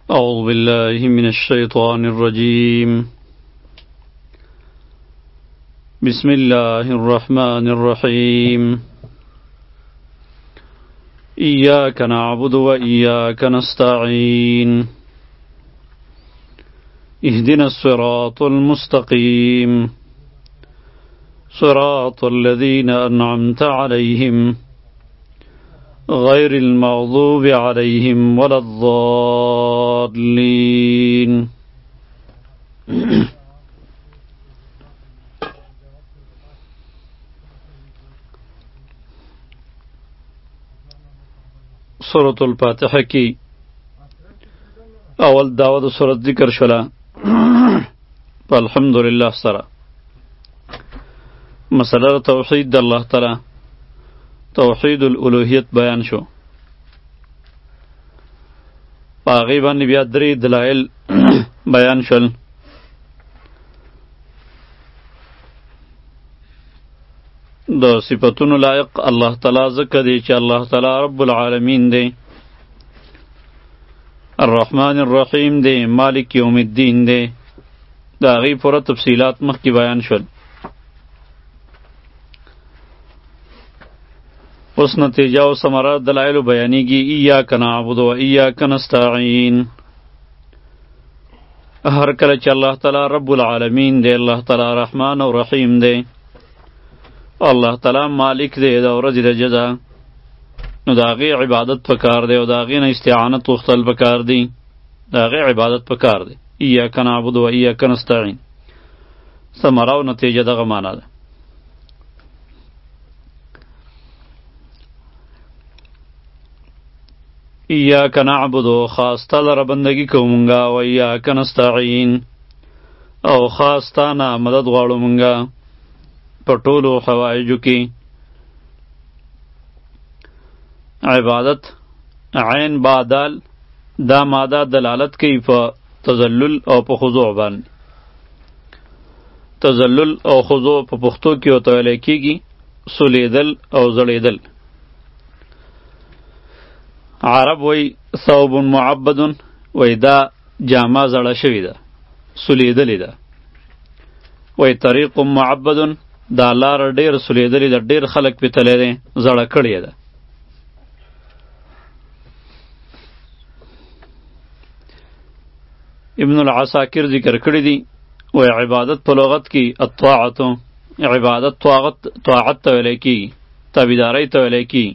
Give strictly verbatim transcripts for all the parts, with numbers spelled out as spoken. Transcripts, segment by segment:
أعوذ بالله من الشيطان الرجيم. بسم الله الرحمن الرحيم. إياك نعبد وإياك نستعين. اهدنا الصراط المستقيم صراط الذين أنعمت عليهم غير المغضوب عليهم ولا الضالين. سورة الفاتحة کی اول دعوت سورت ذکر شلا الحمدللہ سرا مسئلہ توحید اللہ تعالی توحید الالوهیت بیان شو. پاغی باندې بیا درې دلایل بیان شول. د صفاتونو لایق الله تعالی ذکر دی چې الله تعالی رب العالمین دی، الرحمن الرحیم دی، مالک یوم الدین دی. د هغې پوره تفصیلات مخکې بیان شول. اوس نتیجه او ثمره دلایل بیانیږي. ایاک نعبد و ایاک نستعین. هر کله چې الله تعالی رب العالمین دی، الله تعالی رحمان او رحیم دی، الله تعالی مالک دی د ورځې د جزا، نو د هغې عبادت پکار دی او د هغې نه استعانت غوښتل پکار دی. د هغې عبادت پکار دی. ایاک نعبد و ایاک نستعین. ثمره او نتیجه دغه معنا ده. ایاک نعبدو خاص تا لره بندگی کومونگا و ایاک نستعین او خاص تا نه مدد غواړو مونگا په ټولو حوایجو کې. عبادت عین بادال دا ماده دلالت کوي په تذلل او په خضوع باندې. تذلل او خضوع په پښتو کې ورته ویلی کېږي سولیدل او زړېدل. عرب وی ثوب معبد وی دا جامه زړه شوی ده، سولیدلی ده. وی طریق معبد دا لار ډیر سولیدلی ده، ډیر خلق پې تلی دی، زړه کړې ده. ابن العساکر ذکر کړی دی وی عبادت په لغت کې الطاعتو، عبادت طاعت طاعت ته ویلی کېږي، تابعدارۍ ته ویلی کېږي.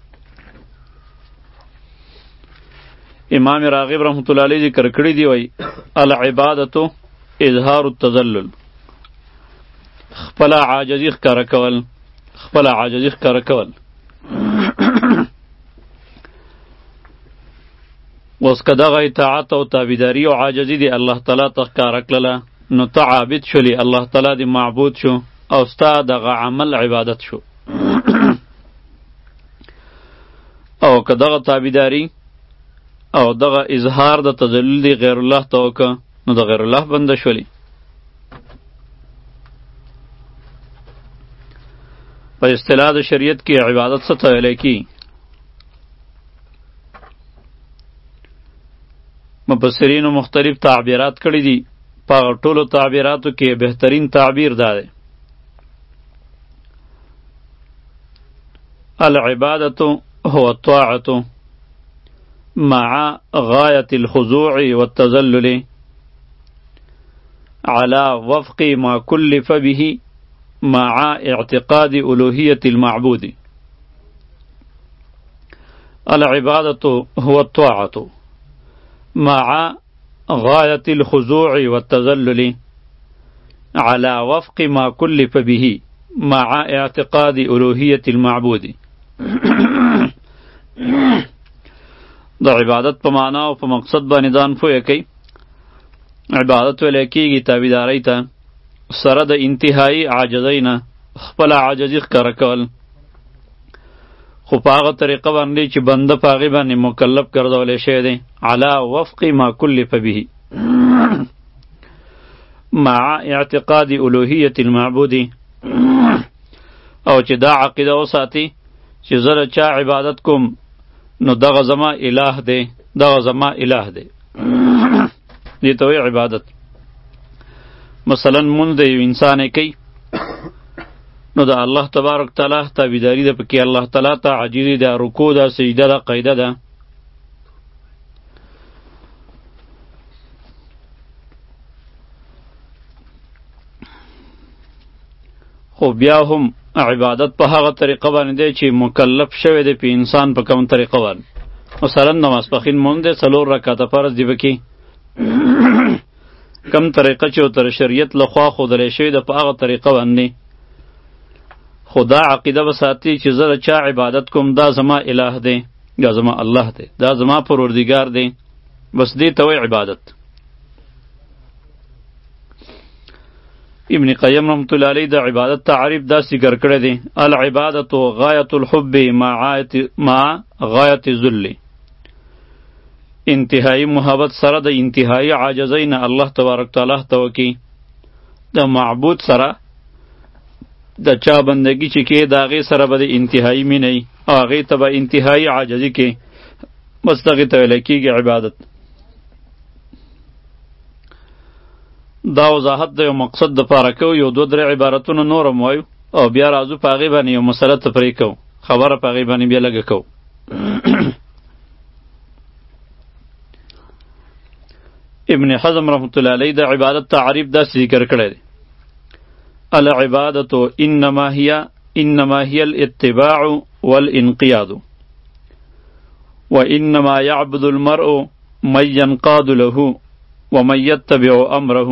امام راغب رحمت الله علیه ذکر کړی دی وی العبادتو اظهار التذلل، خپل عاجزی ښکاره کول، خپل عاجزی ښکاره کول. اوس که دغه اطاعت او تابعداري او عاجزي دی الله تعالی ته ښکاره کړله، نو ته عابد شولی، الله تعالی دی معبود شو او ستا دغه عمل عبادت شو. او که دغه تابعداري او دغه اظهار د تذلل دی غیر الله ته وکړه، نو د غیر الله بنده شولی. په اصطلاح د شریعت کې عبادت څه ته ویلی کېږي؟ مفسرینو مختلف تعبیرات کړي دي. په هغه ټولو تعبیراتو کې بهترین تعبیر دا دی: العبادة هو الطاعة مع غاية الخضوع والتذلل على وفق ما كلف به مع اعتقاد ألوهية المعبود. العبادة هو الطاعة مع غاية الخضوع والتذلل على وفق ما كلف به مع اعتقاد ألوهية المعبود. د عبادت په معنا او په مقصد باندې ځان پوهه کوي. عبادت ویلی کېږي تابعدارۍ ته سره د انتهایي عاجزۍ نه خپله عاجزي ښکاره کول، خو په هغه طریقه باندې چې بنده په هغې باندې مکلف ګرځولی شوی دی، علی وفق ما کلف به مع اعتقاد الوهیة المعبود، او چې دا عقیده وساتي چې زه چا عبادت کوم نو دغه زما اله دی، دغه زما اله دی. دې ته وایي عبادت. مثلا مونږ د یو انسان یې کوي نو د الله تبارک تعالی تابعداري ده پکې، الله تعالی ته عاجزي ده، رکوع ده، سجده ده، قیده ده. خو بیا هم عبادت په هغه طریقه باندې دی چې مکلف شوی دی په انسان په کوم طریقه باندې. مثلا د ماسپښین مونږ دی څلور رکعته فرض دی پکې کم طریقه چې ورته شریعت لخوا ښودلی شوې ده په هغه طریقه باندې. خو دا عقیده به ساتي چې زه د چا عبادت کوم دا زما اله دی یا زما الله دی، دا زما پروردګار دی، بس دې ته وایي عبادت. ابن قیم رحمت الله علیه د عبادت تعریف داسې ذکر کړی دی: العبادة غایة الحب مع غایة الذل. انتهایی محبت سره د انتهایی عاجزۍ نه الله تبارک تعالی ته وکړي. د معبود سره د چا بندگی چې کې د هغې سره به د انتهایی مینه وي او هغې ته به انتهایی عاجزي کې، بس دغې ته ویلی کېږي عبادت. دا وضاحت د یو مقصد دپاره کوو، یو دوه درې عبارتونه نور هم وایو او بیا راځو په هغې باندې یو مسله تفریح کوو، خبره په هغې باندې بیا لږه کوو. ابن حزم رحمت الله علیه د عبادت تعریف داسې ذکر کړی دی: العبادة انما هي انما هي الاتباع والانقياد وانما يعبد المرء من ينقاد له ومن يتبع امره.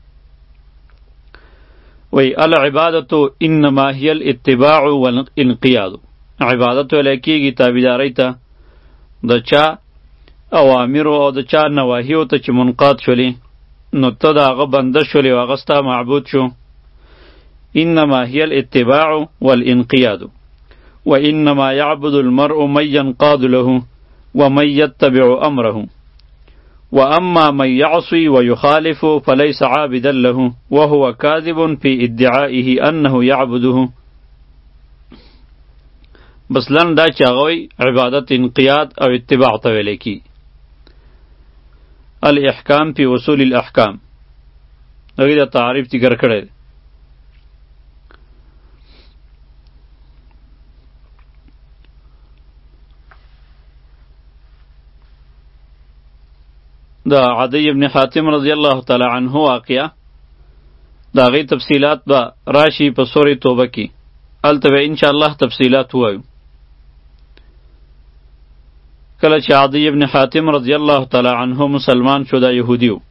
وی العبادة انما هي الاتباع والانقياد. عبادت ویلی کېږي تابعدارۍ ته د چا اوامرو او د چا نواهیو ته چې منقاد شولې نو ته د هغه بنده شولې او هغه ستا معبود شو. انما هي الاتباع والانقياد وانما يعبد المرء من ينقاد له ومن يتبع امره واما من يعصي ويخالف فليس عابدا له وهو كاذب في ادعائه انه يعبده. بس لن دا چې هغه وایي عبادت انقیاد او اتباع ته ویلی کېږي. الاحکام فی اصول الاحکام هغې د تعریف ذکر کړی دی. د عدی ابن حاتم رضی الله تعالی عنه واقعه د هغې تفصیلات به راشي په سورې توبه کې، هلته به انشاءالله تفصیلات ووایو. کله چې عدی ابن حاتم رضی الله تعالی عنه مسلمان شو، دا یهودی و،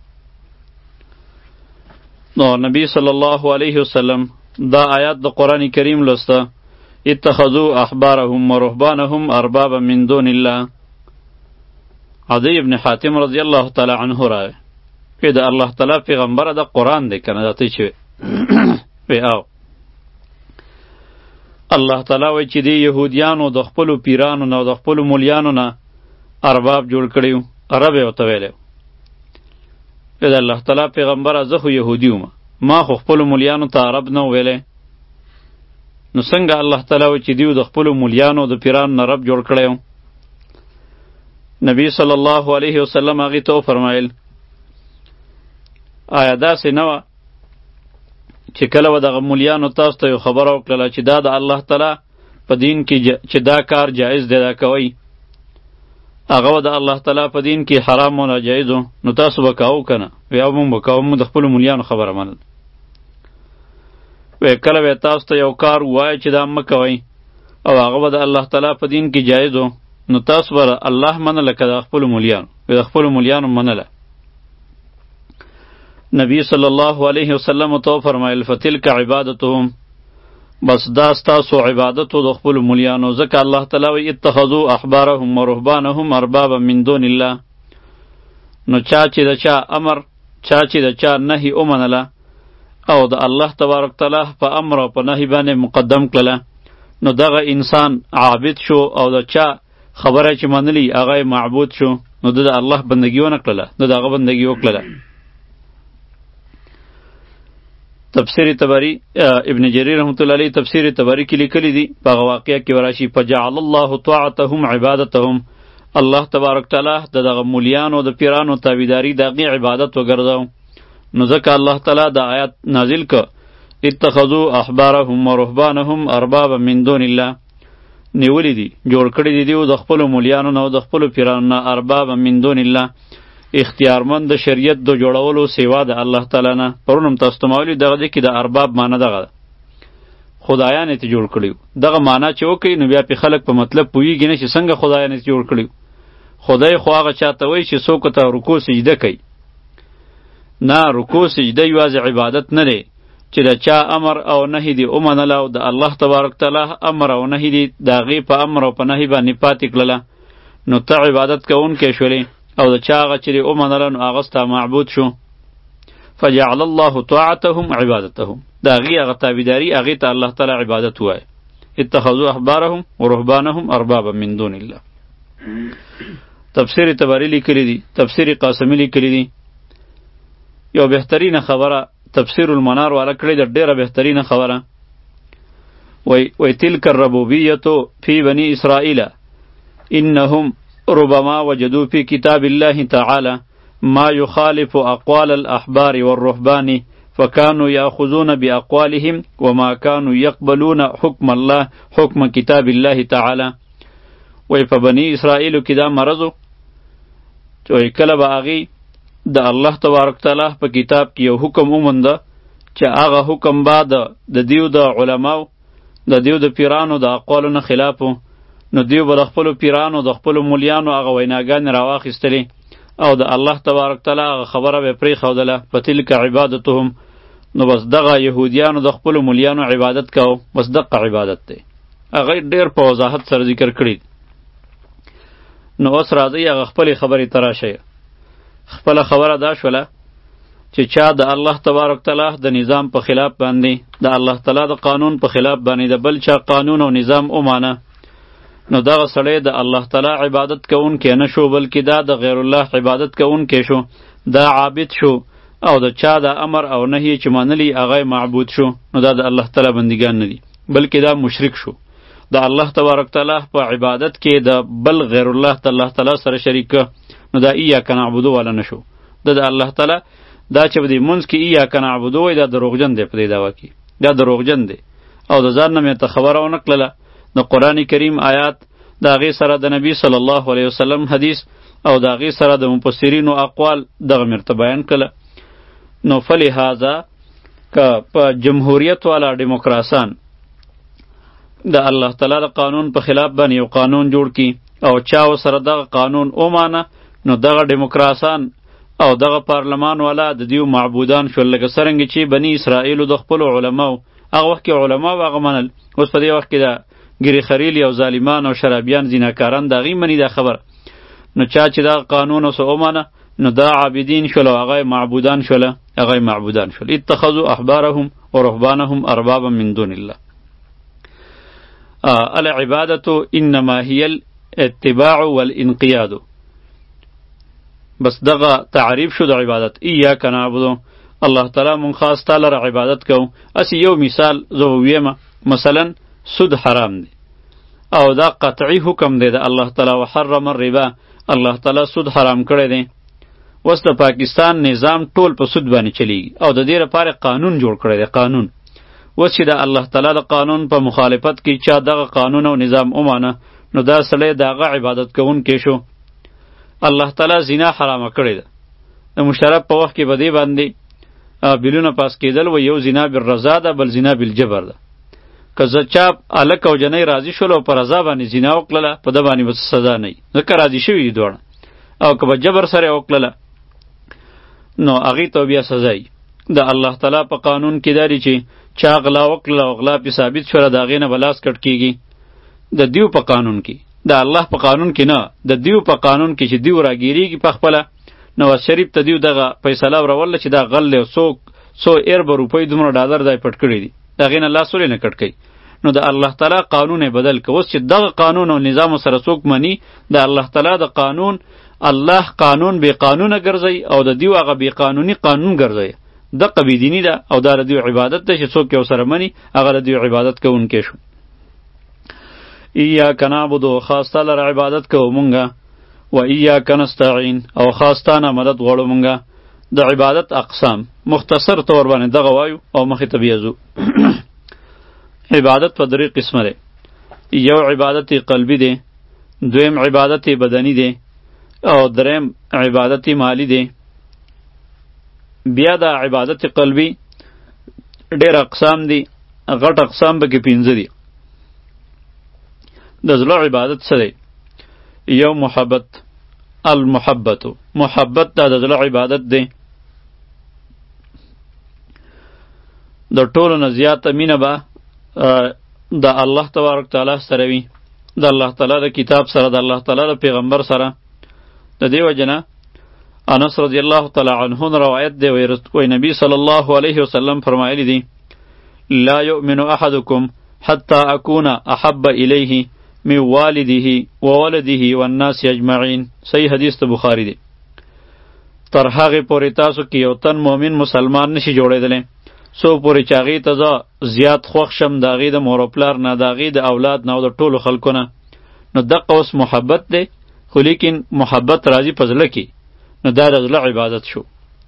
نو نبی صلی الله علیه وسلم دا آیات د قرآن کریم لسته: اتخذوا احبارهم ورهبانهم اربابا من دون الله. عدی ابن حاتم رضی الله تعالی عنه راوی که د الله تعالی پیغمبره دا قرآن دی کنه دا ته چې وی او الله تعالی وی چې دی یهودیانو د خپلو پیرانو نه او د خپلو مولیانو نه ارباب جوړ کړیو، عرب یې ورته ویلی که د الله تعالی پیغمبره زه خو یهودي وم، ما خو خپلو مولیانو ته عرب نه ویلی، نو څنګه الله تعالی وی چې دیو د خپلو مولیانو د پیرانو نه رب جوړ کړی و؟ نبی صلی الله علیه وسلم هغې ته وفرمایل آیا داسې نه وه چې کله به دغه مولیانو تاسو ته یو خبره وکړله چې دا د الله تعالی په دین کې چې دا کار جایز دی دا کوئ، هغه به د الله تعالی په دین کې حرام و ناجایز و، نو تاسو به کوو که نه؟ وی او مونږ به کوو، مونږ د خپلو مولیانو خبره منل. وی کله به تاسو ته یو کار ووایه چې دا مه کوئ او هغه به د الله تعالی په دین کې جایز و، نو تاسو به الله منله که د خپلو مولیانو؟ د خپلو مولیانو منله. نبی صلی الله علیه وسلم ته وفرمایل فتلک عبادتهم، بس دا ستاسو عبادت و د خپلو مولیانو، ځکه الله تعالی وی اتخذوا احبارهم ورهبانهم اربابا من دون الله. نو چا چې د چا امر، چا چې د چا نهی ومنله او د الله تبارک تعالی په امر او په نهی باندې مقدم کړله، نو دغه انسان عابد شو او د چا خبره چې منلی هغه معبود شو، نو د الله بندگی ونه کړله، د هغه بندگی وکړله. تفسیر تبری ابن جریر رحمت الله علیه تفسیر تبری کې لیکلی دی په هغه واقعه کې وراشي: فجعل الله طاعتهم عبادتهم، الله تبارک تعالی د دغه مولیانو د پیرانو تابعداري د هغې عبادت وګرځاو. نو ځکه الله تعالی د آیات نازل که اتخذوا احبارهم ورهبانهم اربابا من دون الله، نیولی دی جوړ کړی دی دیو د خپلو مولیانو نه او د خپلو پیرانو نه اربابا من دون الله، اختیارمند د شریعت د جوړولو سیوا د الله تعالی نه. پرون هم تاسو ته ما ویلي دغه دی کې د ارباب معنی دغه ده، خدایان یې جوړ کړي. دغه معنی چې وکړي نو بیا پې خلک په مطلب پوهېږي نه چې څنګه خدایان یې جوړ کړي. خدای خو هغه چاته وایي چې څوک ته رکوع سجده کوي. نه، رکوع سجده یوازې عبادت نه دی چې د چا امر او نهي دې ومنله او د الله تبارک تعالی امر او نهي دې د هغې په امر او په نهي باندې پاتې کړله، نو ته عبادت کوونکی شولې، او د چا هغه چې دې ومنله نو هغه ستا معبود شو. فجعل الله طاعتهم عبادتهم، د هغې هغه تابعداري هغې ته الله تعالی عبادت وایي. اتخذوا احبارهم ورهبانهم اربابا من دون الله. تفسیر طبری لیکلی دی، تفسیر قاسمی لیکلی دی. یو بهترینه خبره تفسیر المنار والا کړی د ډیره بهترینه خبره وی وی تلک الربوبیة فی بنی اسرائیل انهم ربما وجدوا فی کتاب الله تعالی ما يخالف اقوال الاحبار والرهبان فكانوا يأخذون بأقوالهم وما كانوا يقبلون حكم الله حكم كتاب الله تعالى. وی په بنی اسرائیلو کې دا مرضو وی کله به هغې د الله تبارک تعالی په کتاب کې یو حکم ومونده چې هغه حکم به د دیو د علماو د دیو د پیرانو د اقوالو نه خلاف و، نو دیو به د خپلو پیرانو د خپلو مولیانو هغه ویناګانې راواخیستلې او د الله تبارک تعالی هغه خبره به پرېښودله په تلک عبادتهم. نو بس دغه یهودیانو د خپلو مولیانو عبادت کوو، بس دقه عبادت دی. هغه ډېر په وضاحت سره ذکر کړي. نو اوس راځئ هغه خپلې خبرې ته راشئ. خپله خبره دا شوله چې چا د الله تبارک تعالی د نظام په خلاف باندې د الله تعالی د قانون په خلاف باندې د بل چا قانون او نظام ومانه، نو دغه سړی د الله تعالی عبادت کوونکی نه شو، بلکې دا د غیر الله عبادت کوونکی شو، دا عابد شو، او د چا د امر او نهی چې منلی هغه معبود شو، نو دا د الله تعالی بندگان نه دي، بلکې دا مشرک شو. د الله تبارک تعالی په عبادت کې د بل غیر الله ته الله تعالی سره شریک، نو دا ایاک نعبدو والا نشو. دا د الله تعالی دا چې په دې منځ کې ایاک نعبدو وایي دا دروغجن دی، په دې دعوه کې دا دروغجن دی. او د ځان نه مې ته خبره ونه کړله د قرآن کریم آیات د هغې سره د نبی صلی الله علیه وسلم حدیث او د هغې سره د مفسرینو اقوال دغه مې ورته بیان کړله. نو فلهذا که په جمهوریت والا ډیموکراسان د الله تعالی د قانون په خلاف باندې یو قانون جوړ کی او چا سره دغه قانون ومانه، نو دغه ډیموکراسان او دغه پارلمان والا د دیو معبودان شول، لکه څرنګه چې بنی اسرائیلو د خپلو علماو هغه وخت کې علماو هغه منل، اوس په دې وخت کې د ګیری خریل او ظالمان او شرابیان زیناکاران د هغې مني دا خبر. نو چا چې دغه قانون اوس ومانه نو دا عابدین شول او هغه معبودان شول، هغه معبودان شول. اتخذوا احبارهم ورهبانهم اربابا من دون الله. العبادة انما هي الاتباع والانقياد. بس دغه تعریف شو د عبادت. ایاک نعبدو، الله تعالی مون خاص تعالی را عبادت کو. اسی یو مثال زو ویمه، مثلا سود حرام دی او دا قطعی حکم دی د الله تعالی. وحرم الربا، الله تعالی سود حرام کړی دی. وس د پاکستان نظام ټول په سود باندې چلیږي او د دې لپاره قانون جوړ کړی دی. قانون وس چې د الله تعالی د قانون په مخالفت کې چا دغه قانون او نظام ومانه، نو دا سړی دغه عبادت کوونکی شو. الله تعالی زنا حرامه کړې ده. د مشرب په وخت کې به دې باندې بیلونه پاس کېدل و یو زنا بالرضا ده بل زنا بالجبر ده. که زه چا هلک او جنۍ راضي شول او په رضا باندې زنا وکړله په ده باندې به سزا نه وي، ځکه راضي شوي دي دواړه. او که به جبر سره وکړله نو هغې ته بیا سزا وي. د الله تعالی په قانون کې دا دی چې چا غلا وکړله او غلا پې ثابت شوله د هغې نه به لاس کټ کېږي. د دیو په قانون کې، د الله په قانون کې نه، د دیو په قانون کې چې دیو راګیریږي په خپله. نواز شریف ته دیو دغه فیصله وروله چې دا غل دی، څو څو اربه روپۍ دومره ډالر دی پټ کړي دي، د هغې نه لاس ولې نه کټ کوي؟ نو د الله تعالی قانون یې بدل که. اوس چې دغه قانون او نظام سره څوک مني، د الله تعالی د قانون الله قانون بې قانونه ګرځوي او د دیو هغه بې قانوني قانون ګرځوي. دقه بېدیني ده او دا د دیو عبادت ده چې څوک یو سره مني هغه د دیو عبادت کوونکی شو. ایاک نعبدو، خاص تعالی را عبادت کوو مونږه. و ایاک نستعین او خاص تانه مدد غواړو مونږه. د عبادت اقسام مختصر طور باندې دغه وایو او مخې ته بیازو. عبادت په درې قسمه دی. یو عبادت قلبی دی، دویم عبادت بدنی دی، او دریم عبادت مالی دی. بیا د عبادت قلبی ډیر اقسام دي، غټ اقسام پکې پنځه دي. د زړه عبادت څه دی؟ یو محبت، المحبت، محبت دا د زړه عبادت دی. د ټولو نه زیاته مینه به د الله تبارک تعالی سره وي، د الله تعالی د کتاب سره، د الله تعالی د پیغمبر سره. د دې وجه نه انس رضی الله تعالی عنه روایت دی، وی نبی صلی الله علیه وسلم فرمایلی دی: لا یؤمن احدکم حتی اکون احب الیه من والده و ولده و الناس اجمعین. صحیح حدیث ته بخاری دی. تر هغې پورې تاسو کې یو تن مؤمن مسلمان نشي جوړېدلی څو پورې چې هغې ته زه زیات خوښ شم د هغې د مور و پلار نه، د هغې د اولاد نه او د ټولو خلکو نه. نو دقه اوس محبت دی، خو لیکن محبت راځي په زړه کې، نو دا د زړه عبادت شو.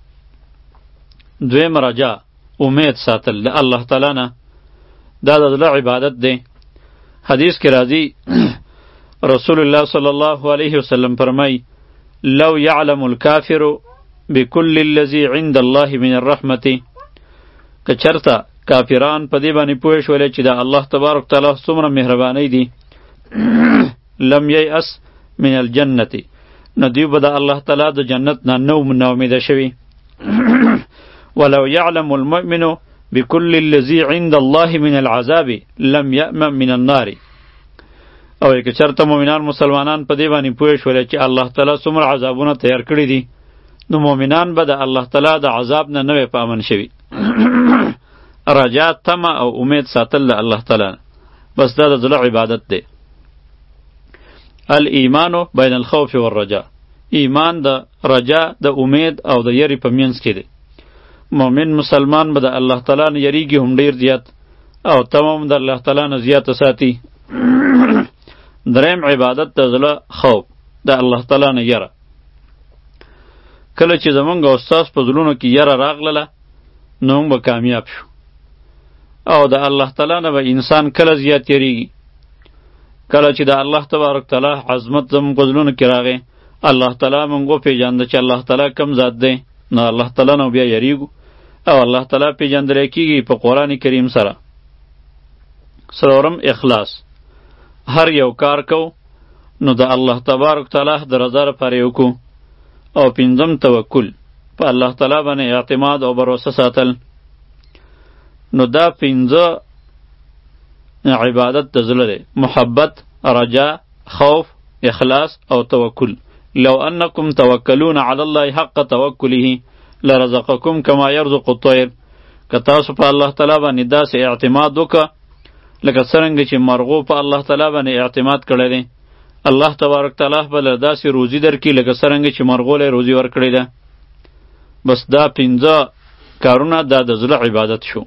دویم رجا، امید ساتل د الله تعالی نه، دا د زړه عبادت دی. حدیث کې راځي رسول الله صلی الله علیه وسلم فرمای: لو یعلم الکافر بكل الذي عند الله من الرحمة، که چرته کافران په دې باندې پوه شولې چې د الله تبارک تعالی څومره مهرباني دي، لم ییأس من الجنة، نو دوی به د الله تعالی د جنت نه نو ناامیده شوي. ولو یعلم المؤمن بكل الذي عند الله من العذاب لم یأمن من النار، او که چرته مؤمنان مسلمانان په دې باندې پوه شولې چې الله تعالی څومره عذابونه تیار کړي دي، نو مؤمنان به د الله تعالی د عذاب نه نه وي په امن شوي. رجا، طمع او امید ساتل د الله تعالی، بس دا د زړه عبادت دی. الایمان بین الخوف والرجا، ایمان د رجا، د امید او د یری په منځ کې دی. مؤمن مسلمان به د الله تعالی نه یریږي هم ډیر زیات، او تمام د الله تعالی نه زیات ساتي. دریم عبادت د زړه خوف، د الله تعالی نه یره. کله چې زمونږ استاد په زړونو کې یره راغله، نو موږ به کامیاب شو. او د الله تعالی نه به انسان کله زیات یریږي؟ کله چې د الله تبارک تعالی عظمت زموږ په زړونو کې راغی، الله تعالی موږ وپېژانده چې الله تعالی کم ذات دی، نو الله تعالی نه بیا یریږو، او الله تعالی پېژندلی کېږي په قرآن کریم سره. څلورم اخلاص، هر یو کار کو نو د الله تبارک تعالی د رضا لپاره یې وکړو. او پنځم توکل، په الله تعالی باندې اعتماد او باور ساتل. نو دا پنځه عبادت د زړه دی: محبت، رجا، خوف، اخلاص او توکل. لو انکم توکلون علی الله حق توکله لرزقکم کما یرزق الطیر. که تاسو په الله تعالی باندې داسې اعتماد وکړه لکه څرنګه چې مرغو په الله تعالی باندې اعتماد کړی دی، الله تبارک تعالی به له داسې روزي درکړي لکه څرنګه چې مرغو له روزي ورکړې ده. بس دا پنځه کارونه دا د زړه عبادت شو.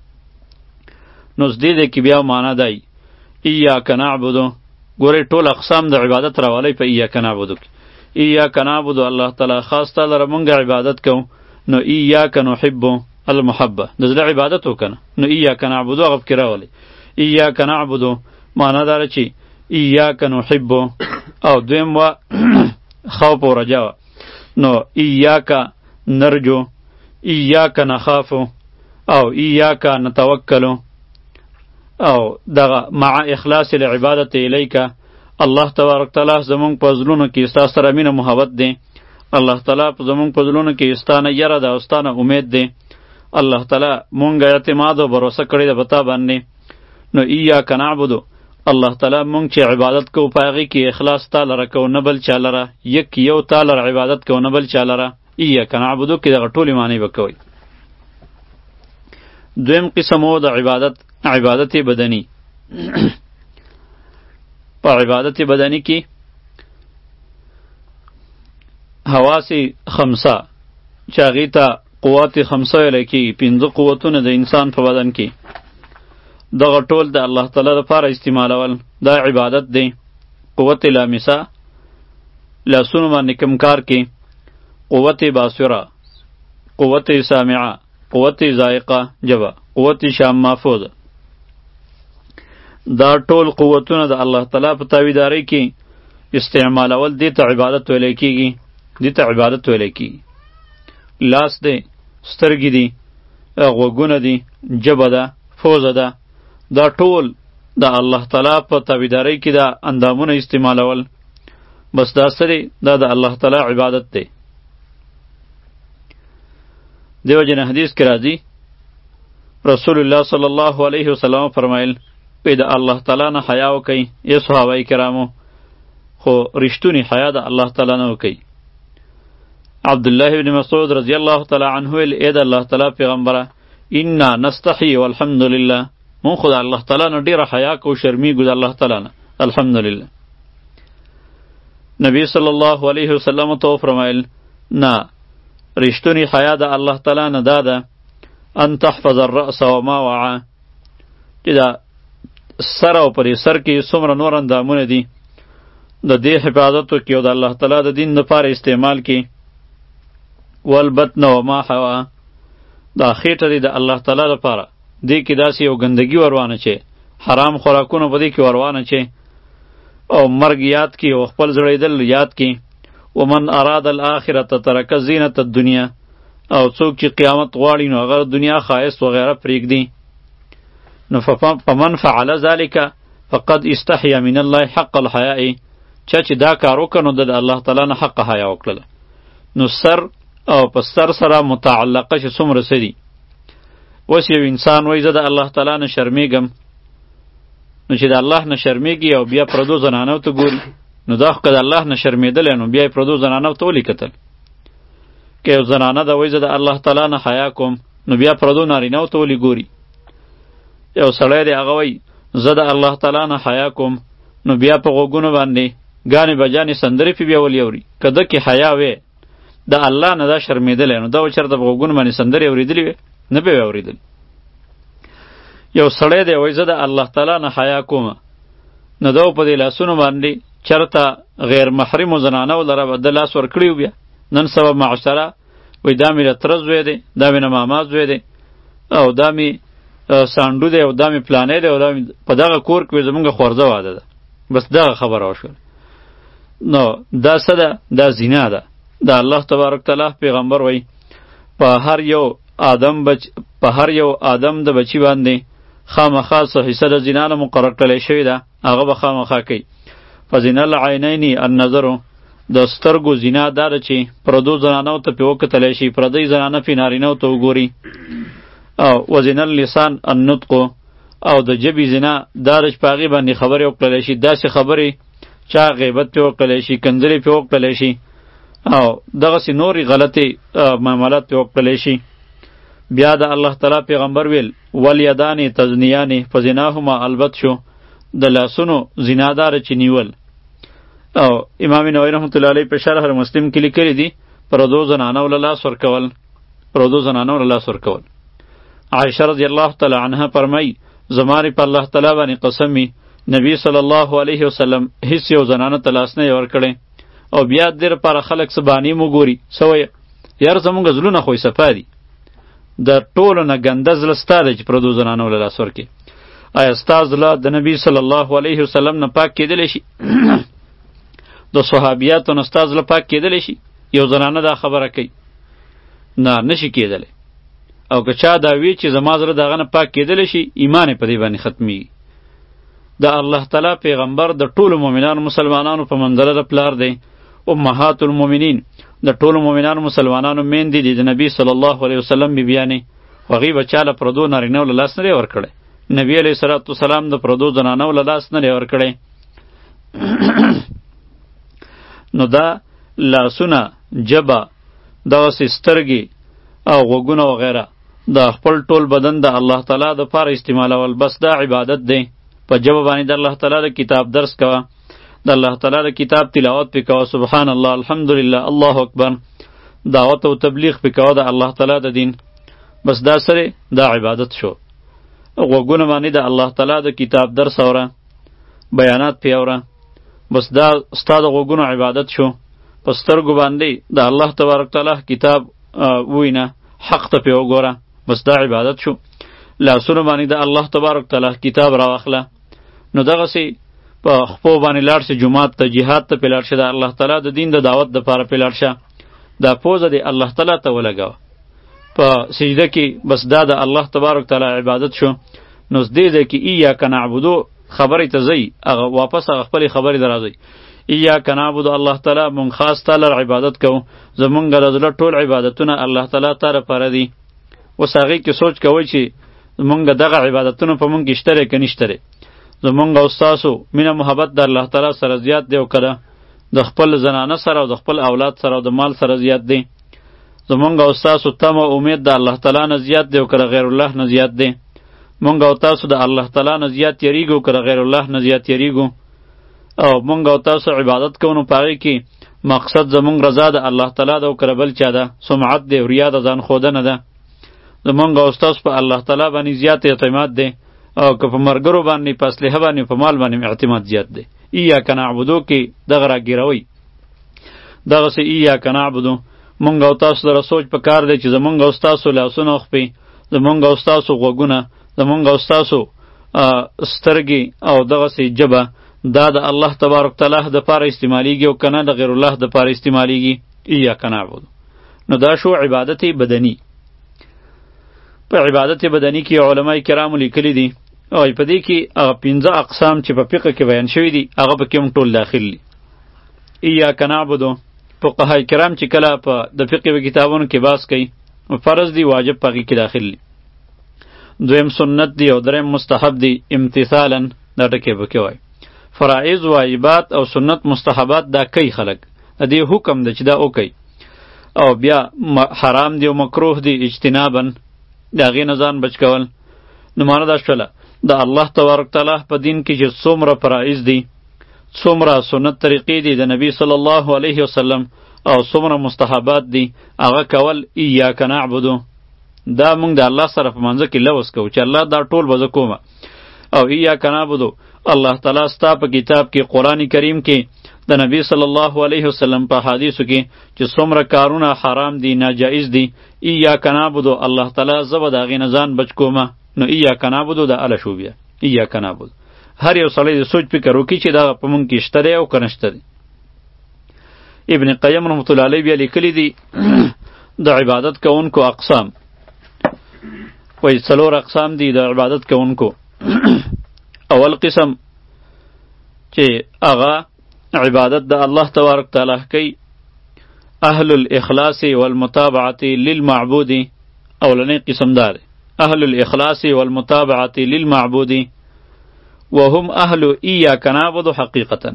نو دې دې کې بیا معنا دی ایاک نعبدو. ګورې ټول اقسام د عبادت راوالی په ایاک نعبدو کې. ایاک نعبدو، الله تعالی خاص تعالی را مونږ عبادت کوو. نو ایاک نحبو، المحبه د زړه عبادت وکنه. نو ایاک نعبدو هغه پکې راوالی. ایاک نعبدو معنا داره چې ایاک نحبو، او دویم وا خوف و رجا. نو ایاک نرجو، ایاک نخافو، او ایاک نتوکلو. او دغه مع اخلاص العبادت الیک، الله تبارک تعالی زمونږ په زړونو کې ستا سره مینه محبت دی. الله تعالی په زمونږ په زړونو کې ستانه یره ده او ستانه امید دی. الله تعالی مونږ اعتماد او باور کړی ده په تا باندې. نو ایاک نعبدو، الله تعالی مونږ چې عبادت کوو په هغې کې اخلاص تا لره کوو، نه بل چا لره. یک یو تا لره عبادت کوو، نه بل چا لره. ایاک نعبدو کې دغه ټولې معنی به کوئ. دویم قسم و د عبادت، عبادت بدنی. په عبادت بدنی کې حواس خمسه چې هغې ته قوات خمسه ویلی کېږي، پنځه قوتونه د انسان په بدن کې، دغه ټول د الله تعالی لپاره استعمالول دا عبادت دی. قوت لامسه، لاسونو باندې کوم کار کې قوت باصره، قوت سامعه، قوت ذائقه جبه، قوت شام محفوظ، دا ټول قوتونه د الله تعالی په تابعدارۍ کې استعمالول دې ته عبادت ویلی کېږي، دې ته عبادت ویلی کېږي. لاس دی، سترګې دي، غوږونه دي، ژبه ده، پوزه ده، دا ټول د الله تعالی په تابعدارۍ کې دا اندامونه استعمالول، بس دا څه دی؟ دا د الله تعالی عبادت دی. دیو جن حدیث کې راځي رسول الله صلی الله علیه وسلم فرمایل پې د الله تعالی نه حیا وکئ ای صحابه کرامو، خو رښتونی حیا د الله تعالی نه وکئ. عبدالله بن مسعود رضی الله تعالی عنه ویل ای د الله تعالی پیغمبره انا نستحی والحمد لله، مون خو د الله تعالی نه ډیره حیا کوو، شرمیږو د الله تعالی نه، الحمدلله. نبی صلی الله علیه وسلم ته فرمایل نه، رښتونی حیا د الله تعالی نه دا ده ان تحفظ الرأس وما وعا، چې دا سر او پرې سر کې څومره نور اندامونه دي د دې حفاظت وکړي او د الله تعالی د دین لپاره استعمال کړي. والبطن وما حوا، دا خېټه دی د الله تعالی لپاره، دې کې داسې یو ګندګي وروانه چې حرام خوراکونه په دې کې وروانه چې او مرګ یاد کی او خپل زړېدل یاد کی. ومن اراد الاخرة ترک زینت الدنیا، او څوک چې قیامت غواړي نو هغه دنیا ښایست وغیره پرېږدي. نو فمن فعل ذلك فقد استحیا من الله حق الحیاء، چا چې دا کار وکړ نو د الله تعالی نه حق حیا وکړله. نو سر او په سر سره متعلقه چې څومره څه دي. اوس یو انسان وایي زه د الله تعالی نه شرمېږم، نو چې د الله نه شرمېږي او بیا پردو زنانو ته ګوري، نو دا خو که د الله نه شرمېدلی نو بیا یې پردو زنانو ته ولې کتل؟ که یو زنانه ده وایي زه د الله تعالی نه حیا کوم، نو بیا پردو نارینهو ته ولې ګوري؟ یو سړی دی هغه وایي زه د الله تعالی نه حیا کوم، نو بیا په غوږونو باندې ګانې بجانې سندرې پې بیا ولې اوري؟ که ده کې حیا وې د الله نه دا شرمېدلی، نو دا به چېرته په غوږونو باندې سندرې اورېدلې وې؟ نه به یې اورېدلې. یو سړی دی وایي زه د الله تعالی نه حیا کوم، نو ده په دې لاسونو باندې چېرته غیر محرمو زنانو لره به ده لاس ورکړي و. بیا نن سبا معاشره وایي دا مې د تره زوی دی، دا مې د ماما زوی دی، او دا مې سانډو دی، او دا مې پلانی دی، او دا مې په دغه کور کې زمونږ خورزه واده ده. بس دغه خبره وشوله. نو دا څه ده؟ دا زنا ده. دا الله تبارک تعالی پیغمبر وایي په هر یو آدم بچ په هر یو آدم د بچی باندې خامخا څه حصه د زنا نه مقرر کړلی شوې ده، هغه به خامخا کوي. فزنا العینین النظر، د سترګو زنا دا ده چې پردو زنانو ته پې وکتلی شي، پردی زنانه پې نارینهو ته وګوري. او وزنا اللسان النطق، او د ژبې زنا دا ده چې په هغې باندې خبرې وکړلی شي، داسې خبرې چا غیبت پې وکړلی شي، کندرې پې وکړلی شي، او دغسې نورې غلطې معاملات پې وکړلی شي. بیا د الله تعالی پیغمبر ویل والیدانې تزنیانې فزناهما البت شو، د لاسونو زنادار چې نیول. او امام نووي رحمت الله علیه په شرح مسلم کې لیکلی دي پردو زنانو له لاس ورکول، پردو زنانو له لاس ورکول. عایشه رضی الله تعالی عنها فرمایي زماری په الله تعالی باندې قسم می نبی صلی الله علیه وسلم هیڅ یو زنانه ته لاس نه ورکړی. او بیا دې لپاره خلک څه بانې مو ګوري، څه وایي یار زمونږ زړونه خو یې صفا دي، د ټولو نه ګنده زړه ستا دی چې پردو زنانو له لاس ورکړي. آیا ستا زړه د نبی صلی الله علیه وسلم نه پاک کېدلی شي؟ د صحابیاتو نه ستا زړه پاک کېدلی شي؟ یو زنانه دا خبره کوي، نه نشي کېدلی. او که چا دا وی چې زما زړه د هغه نه پاک کېدلی شي، ایمان یې په دې باندې ختمیږي. د الله تعالی پیغمبر د ټولو مؤمنانو مسلمانانو په منځله د پلار دی. امهات المؤمنین د ټولو مؤمنانو مسلمانانو میندې دي د نبی صلی الله علیه وسلم بیبیانې، خو هغې به چا له پردو نارینهو له لاس نه دی ورکړی. نبی علیه صلات وسلام د پردو زنانو له لاس نه دی ورکړی. نو دا لاسونه، ژبه، دغسې سترګې او غوږونه وغیره د خپل ټول بدن د الله تعالی دپاره استعمالول، بس دا عبادت دی. په ژبه باندې د الله تعالی د کتاب درس کوه، د الله تعالی د کتاب تلاوت پې کوه، سبحان الله، الحمدلله، الله اکبر، دعوت او تبلیغ پې کوه د الله تعالی د دین. بس دا سره دا عبادت شو. غوږونه باندې د الله تعالی د کتاب درس اوره، بیانات پې اوره، بس دا ستا د غوږونو عبادت شو. په سترګو باندې د الله تبارک تعالی کتاب وینه، حق ته پې وګوره، بس دا عبادت شو. لاسونو باندې د الله تبارک تعالی کتاب راواخله، نو دغسې په خپو باندې لاړ شه جومات ته، جهاد ته پې لاړ شه، د الله تعالی د دین د دعوت دپاره پې لاړ شه. دا پوزه دې الله تعالی ته ولګوه په سجده کې، بس دا د الله تبارک تعالی عبادت شو. نو دې ځای کې ایاک نعبدو خبرې ته ځئ، هغه واپس هغه خپلې خبرې ته راځئ. ایاک نعبدو الله تعالی مونږ خاص تا لر عبادت کوو، زمونږ د زړه ټول عبادتونه الله تعالی تا لپاره دي. اوس هغې کې سوچ کوئ چې زمونږ دغه عبادتونه په مونږ کې شته دی که نشته دی. زمونږ او ستاسو مینه محبت د الله تعالی سره زیات دی او که ده د خپل زنانه سره او د خپل اولاد سره او د مال سره زیات دی. زمونږ او ستاسو تم او امید د الله تعالی نه زیات دی او که د غیر الله نه زیات دی. مونږ او تاسو د الله تعالی نه زیات یریږو که د غیر الله نه زیات یریږو. او مونږ او تاسو عبادت کوو نو په هغې کې مقصد زمونږ رضا د الله تعالی ده او که د بل چا ده، سمعت دی او ریا د ځان ښودنه ده. زمونږ او ستاسو په الله تعالی باندې زیات اعتماد دی، او که په مرګرو باندې، په اسلحه باندې، په مال باندې اعتماد زیات دی. ایاک نعبدو کې دغه راګیروئ. دغسې ایاک نعبدو مونږ او تاسو سره سوچ په کار دی چې زمونږ او ستاسو لاسونه او خپې، زمونږ او ستاسو غوږونه، زمونږ او ستاسو سترګې او دغسې ژبه دا د الله تبارک تعالی دپاره استعمالیږي او که نه د غیر الله دپاره استعمالیږي. ایاک نعبدو نو دا شو عبادت بدنی. په عبادت بدنی کې علماء کرامو لیکلی دي او په دې کې هغه پنځه اقسام چې په فقه کې بیان شوي دي هغه پکې هم ټول داخل دي. ایاک نعبدو فقهای کرام چې کله په د فقه په کتابونو کې بحث کوي، فرض دی، واجب په هغې کې داخل دي، دویم سنت دی او دریم مستحب دی امتثالا، دا ټکې پکې وایي. فرائض، واجبات او سنت مستحبات دا کوي خلک، د دې حکم ده چې دا وکوي. او بیا حرام دی او مکروه دی اجتنابا، د هغې نه ځان بچ کول. نو معنی دا شوله د الله تبارک تعالی په دین کې چې څومره فرائض دي، څومره سنت طریقې دي د نبی صلی الله علیه وسلم، او څومره مستحبات دي هغه کول. ایاک نعبدو دا مونږ د الله سره په منځ کې لوس کوو چې الله دا ټول به زه کومه. او ایاک نعبدو الله تعالی ستا په کتاب کې قرآن کریم کې د نبی صلی الله علیه وسلم په حدیثو کې چې څومره کارونه حرام دي، ناجایز دي، ایاک نعبدو الله تعالی زه به د هغې نه ځان بچ کومه. نو ایاک نعبدو دا اله شو بیا ایاک نعبدو. هر یو سړی د سوچ فکر وکړي چې دا په مونږ کې شته دی او که نشته دی. ابن قیم رحمت الله علیه بیا لیکلی دي د عبادت کوونکو اقسام، وایي څلور اقسام دي د عبادت کوونکو. اول قسم چې هغه عبادت د الله تبارک تعالی کوي، اهل الاخلاص والمتابعه للمعبود. اولنی قسم دار اهل الاخلاص والمتابعه للمعبود وهم اهل ایاک نعبد حقیقتا.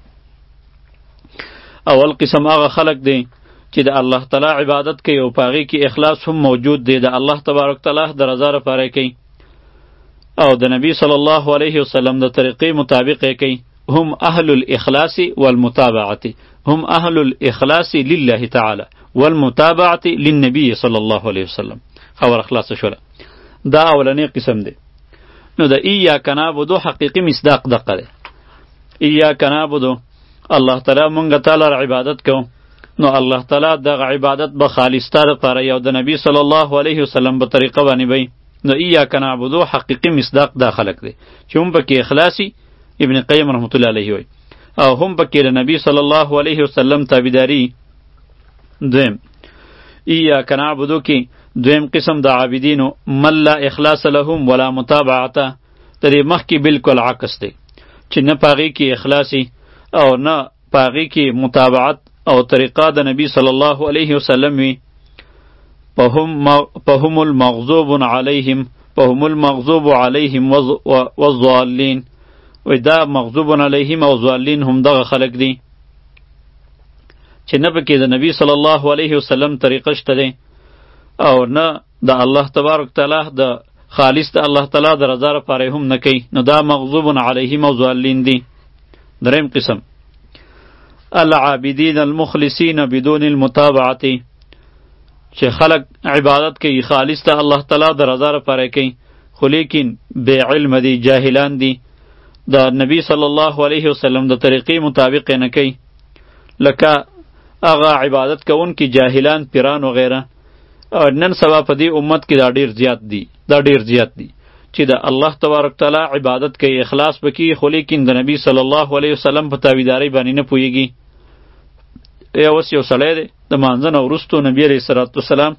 اول قسم هغه خلق دی چې د الله تعالی عبادت کوي او په هغې کې اخلاص هم موجود دی، د الله تبارک تعالی د رضا لپاره کوي او د نبی صلی الله علیه وسلم د طریقې مطابق کوي. هم اهل الاخلاص والمتابعه، هم اهل الاخلاص لله تعالی والمتابعه للنبي صلی الله علیه وسلم. خبر اخلاص شوله. دا اولنی قسم دی. نو د ایاک نعبدو حقیقی مصداق دقه دی. ایاک نعبدو الله تعالی مونږ تعالی عبادت کوو، نو الله تعالی دغه عبادت به خالصتا لپاره یو د نبی صلی الله علیه وسلم په طریقه باندې وي. نو ایاک نعبدو حقیقی مصداق دا خلق دی چې هم پکې اخلاصي. ابن قیم رحمت الله علیه وی او هم پکې د نبی صلی الله علیه وسلم تابعداري. دویم ایاک نعبدو کې دویم قسم د عابدینو من لا اخلاص لهم ولا متابعته، تر دې مخکې بالکل عکس دی چې نه پاغي کې اخلاصي او نه پاغي کې متابعت او طریقه د نبی صلی الله علیه وسلم وي. فهم المغضوب علیهم فهم المغضوب علیهم والضالین. وی دا مغضوب علیهم او ضالین هم دغه خلق دي چې نه پکې د نبی صلی الله علیه وسلم طریقه شته دی او نه د الله تبارک تعالی د خالص د الله تعالی د رضا لپاره هم نه کوي. نو دا مغضوب علیهم او ضالین دي. دریم قسم العابدین المخلصین بدون المتابعه، چې خلق عبادت کوي خالص د الله تعالی د رضا لپاره کوي، خو لیکن بے علم دي، جاهلان دي، د نبی صلی الله علیه وسلم د طریقې مطابق نه کوي. لکه هغه عبادت کوونکي جاهلان پیران وغیره نن سبا په دې امت کې دا ډیر زیات دي دا ډیر زیات دي چې د الله تبارک تعالی عبادت کوي اخلاص وکړي خو لیکن د نبی صلی الله علیه وسلم په تابعداري باندې نه پوهیږي. یا اوس یو سړی دی د مانځه نه وروستو نبي علیه الصلاة والسلام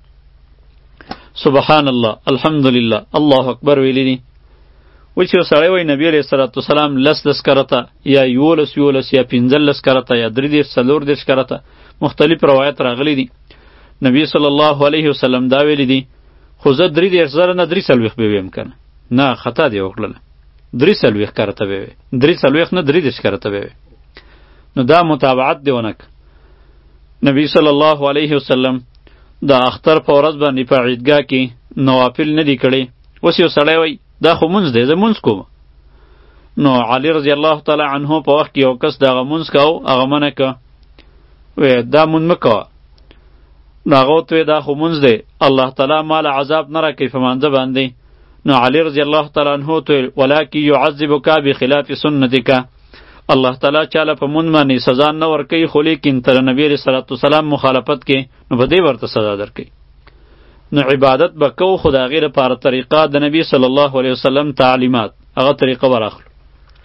سبحان الله الحمدلله الله اکبر ویلی دي. و چې یو سړی وایي نبي علیه الصلاة والسلام لس لس کرته یا یولس یولس یا پنځلس کرته یا درې دېرش څلور دېرش کرته مختلف روایت راغلی دي. نبی صلی الله علیه وسلم دا ویلی دي خو زه درې دېرش زره نه درې څلوېښت به ویم که نه نه خطا دی وکړله درې څلوېښت کرته به وی درې څلوېښت نه درې دېرش کرته به وی نو دا متابعت دی ونه که. نبی صلی الله علیه وسلم د اختر په ورځ باندې په عیدګاه کې نوافل نه دي کړی. اوس یو سړی وایي دا خو مونځ دی زه مونځ کوم. نو علی رضی الله تعالی عنه په وخت کې یو کس دغه مونځ کوو هغه منع که وی دا مونځ مه کوه. نو هغه ورته وی دا خو مونځ دی الله تعالی ما له عذاب نه راکوي په مانځه باندې. نو علی رضی الله تعالی عنه ته ولکن یعذبک بخلاف سنتک الله تعالی چاله په مونږ باندې سزا نه ورکوي خو لیکن تر نبی علیه الصلاة والسلام مخالفت کې نو په دې ورته سزا درکوي. نو عبادت به کوو خو د هغې لپاره طریقه د نبی صلی الله علیه وسلم تعلیمات هغه طریقه ور اخلو.